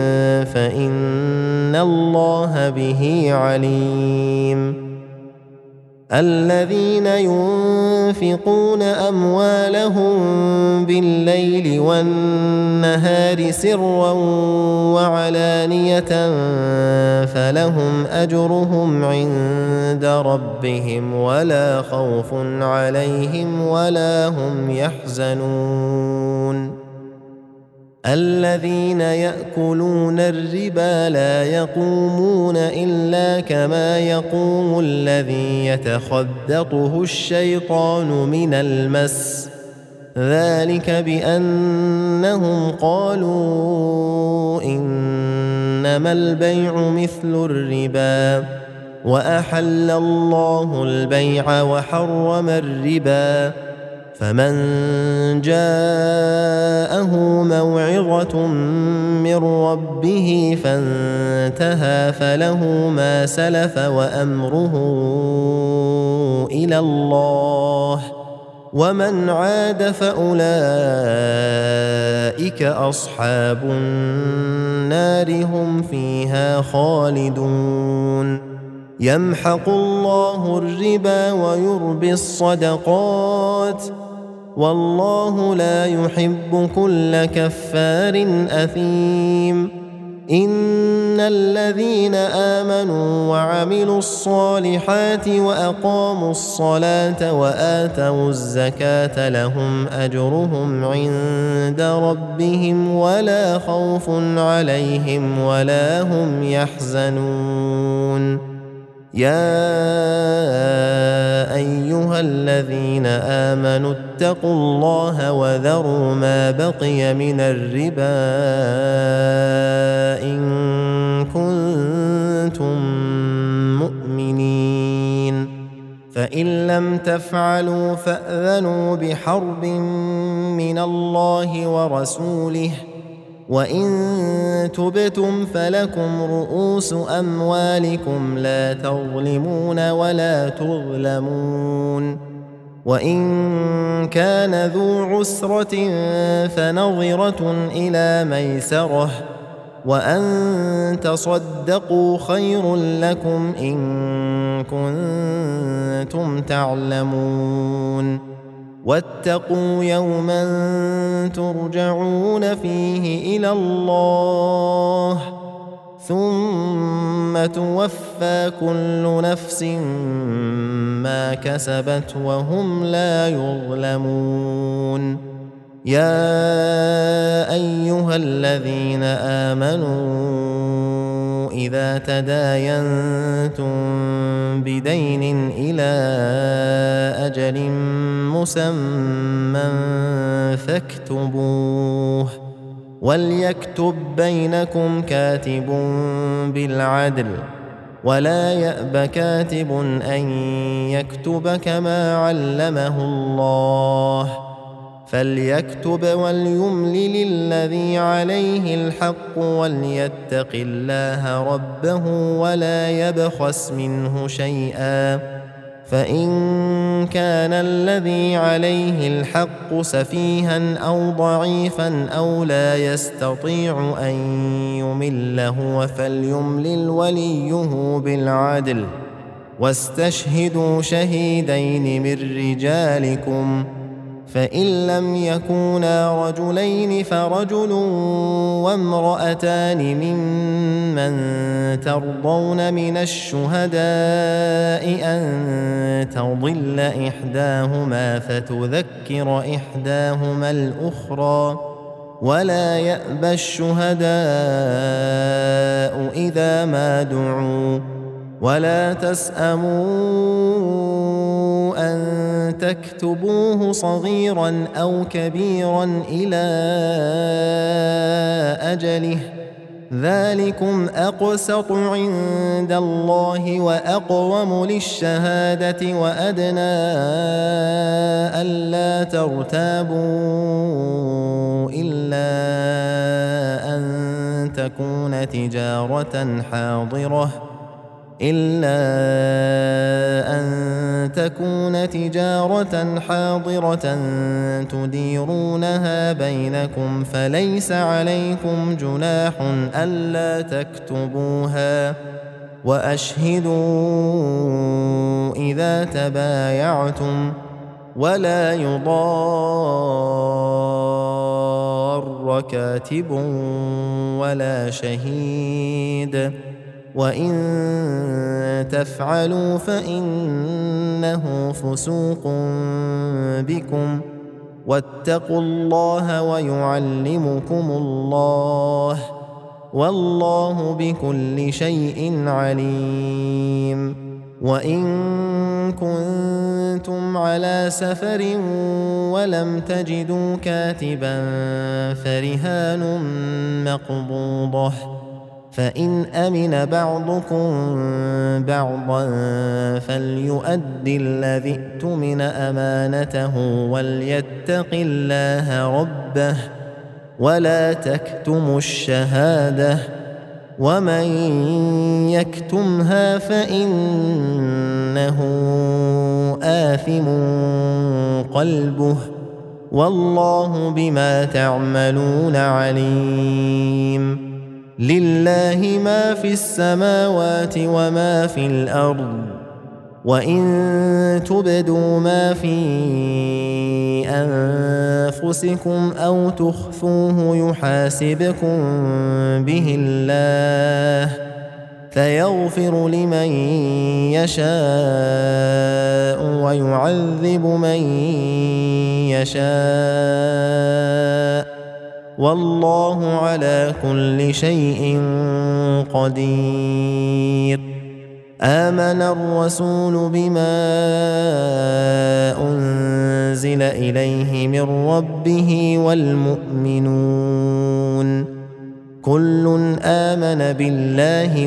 فإن الله به عليم الذين ينفقون أموالهم بالليل والنهار سرا وعلانية فلهم أجرهم عند ربهم ولا خوف عليهم ولا هم يحزنون الذين يأكلون الربا لا يقومون إلا كما يقوم الذي يتخبطه الشيطان من المس ذلك بأنهم قالوا إنما البيع مثل الربا وأحل الله البيع وحرم الربا فمن جاءه موعظة من ربه فانتهى فله ما سلف وأمره إلى الله ومن عاد فأولئك أصحاب النار هم فيها خالدون يمحق الله الربا ويربي الصدقات والله لا يحب كل كفار أثيم إن الذين آمنوا وعملوا الصالحات وأقاموا الصلاة وآتوا الزكاة لهم أجرهم عند ربهم ولا خوف عليهم ولا هم يحزنون يا أيها الذين آمنوا اتقوا الله وذروا ما بقي من الربا إن كنتم مؤمنين فإن لم تفعلوا فأذنوا بحرب من الله ورسوله وإن تبتم فلكم رؤوس أموالكم لا تظلمون ولا تظلمون وإن كان ذو عسرة فنظرة إلى ميسرة وأن تصدقوا خير لكم إن كنتم تعلمون واتقوا يوما ترجعون فيه إلى الله ثم توفى كل نفس ما كسبت وهم لا يظلمون يا أيها الذين آمنوا إذا تداينتم بدين إلى أجل مسمى فاكتبوه وليكتب بينكم كاتب بالعدل ولا يأب كاتب أن يكتب كما علمه الله فليكتب وليملل الذي عليه الحق وليتق الله ربه ولا يبخس منه شيئا فإن كان الذي عليه الحق سفيها أو ضعيفا أو لا يستطيع أن يمل هو فليملل وليه بالعدل واستشهدوا شهيدين من رجالكم فإن لم يكونا رجلين فرجل وامرأتان ممن ترضون من الشهداء أن تضل إحداهما فتذكر إحداهما الأخرى ولا يأبى الشهداء إذا ما دعوا ولا تسأموا أن تكتبوه صغيرا أو كبيرا إلى أجله ذلكم أقسط عند الله وأقوم للشهادة وأدنى ألا ترتابوا إلا أن تكون تجارة حاضرة تديرونها بينكم فليس عليكم جناح ألا تكتبوها وأشهدوا إذا تبايعتم ولا يضار كاتب ولا شهيد وإن تفعلوا فإنه فسوق بكم واتقوا الله ويعلمكم الله والله بكل شيء عليم وإن كنتم على سفر ولم تجدوا كاتبا فرهان مقبوضة فإن أمن بعضكم بعضا فليؤد الذي اؤتمن أمانته وليتق الله ربه ولا تكتموا الشهادة ومن يكتمها فإنه آثم قلبه والله بما تعملون عليم لله ما في السماوات وما في الأرض وإن تبدوا ما في أنفسكم أو تخفوه يحاسبكم به الله فيغفر لمن يشاء ويعذب من يشاء والله على كل شيء قدير آمن الرسول بما أنزل إليه من ربه والمؤمنون كل آمن بالله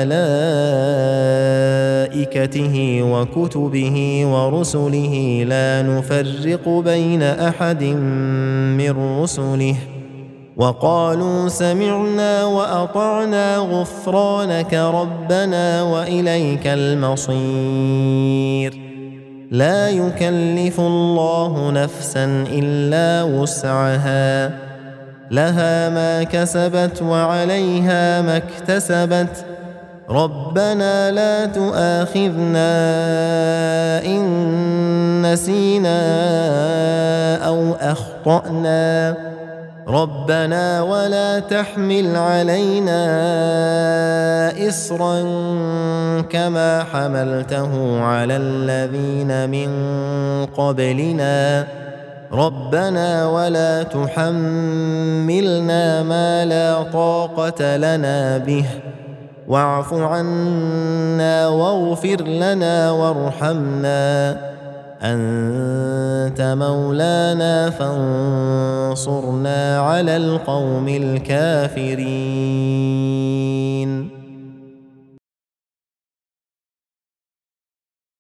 وملائكته وكتبه ورسله لا نفرق بين أحد من رسله وقالوا سمعنا وأطعنا غفرانك ربنا وإليك المصير لا يكلف الله نفسا إلا وسعها لها ما كسبت وعليها ما اكتسبت ربنا لا تؤاخذنا إن نسينا أو أخطأنا ربنا ولا تحمل علينا إصرا كما حملته على الذين من قبلنا ربنا ولا تحملنا ما لا طاقة لنا به واعف عنا واغفر لنا وارحمنا أنت مولانا فانصرنا على القوم الكافرين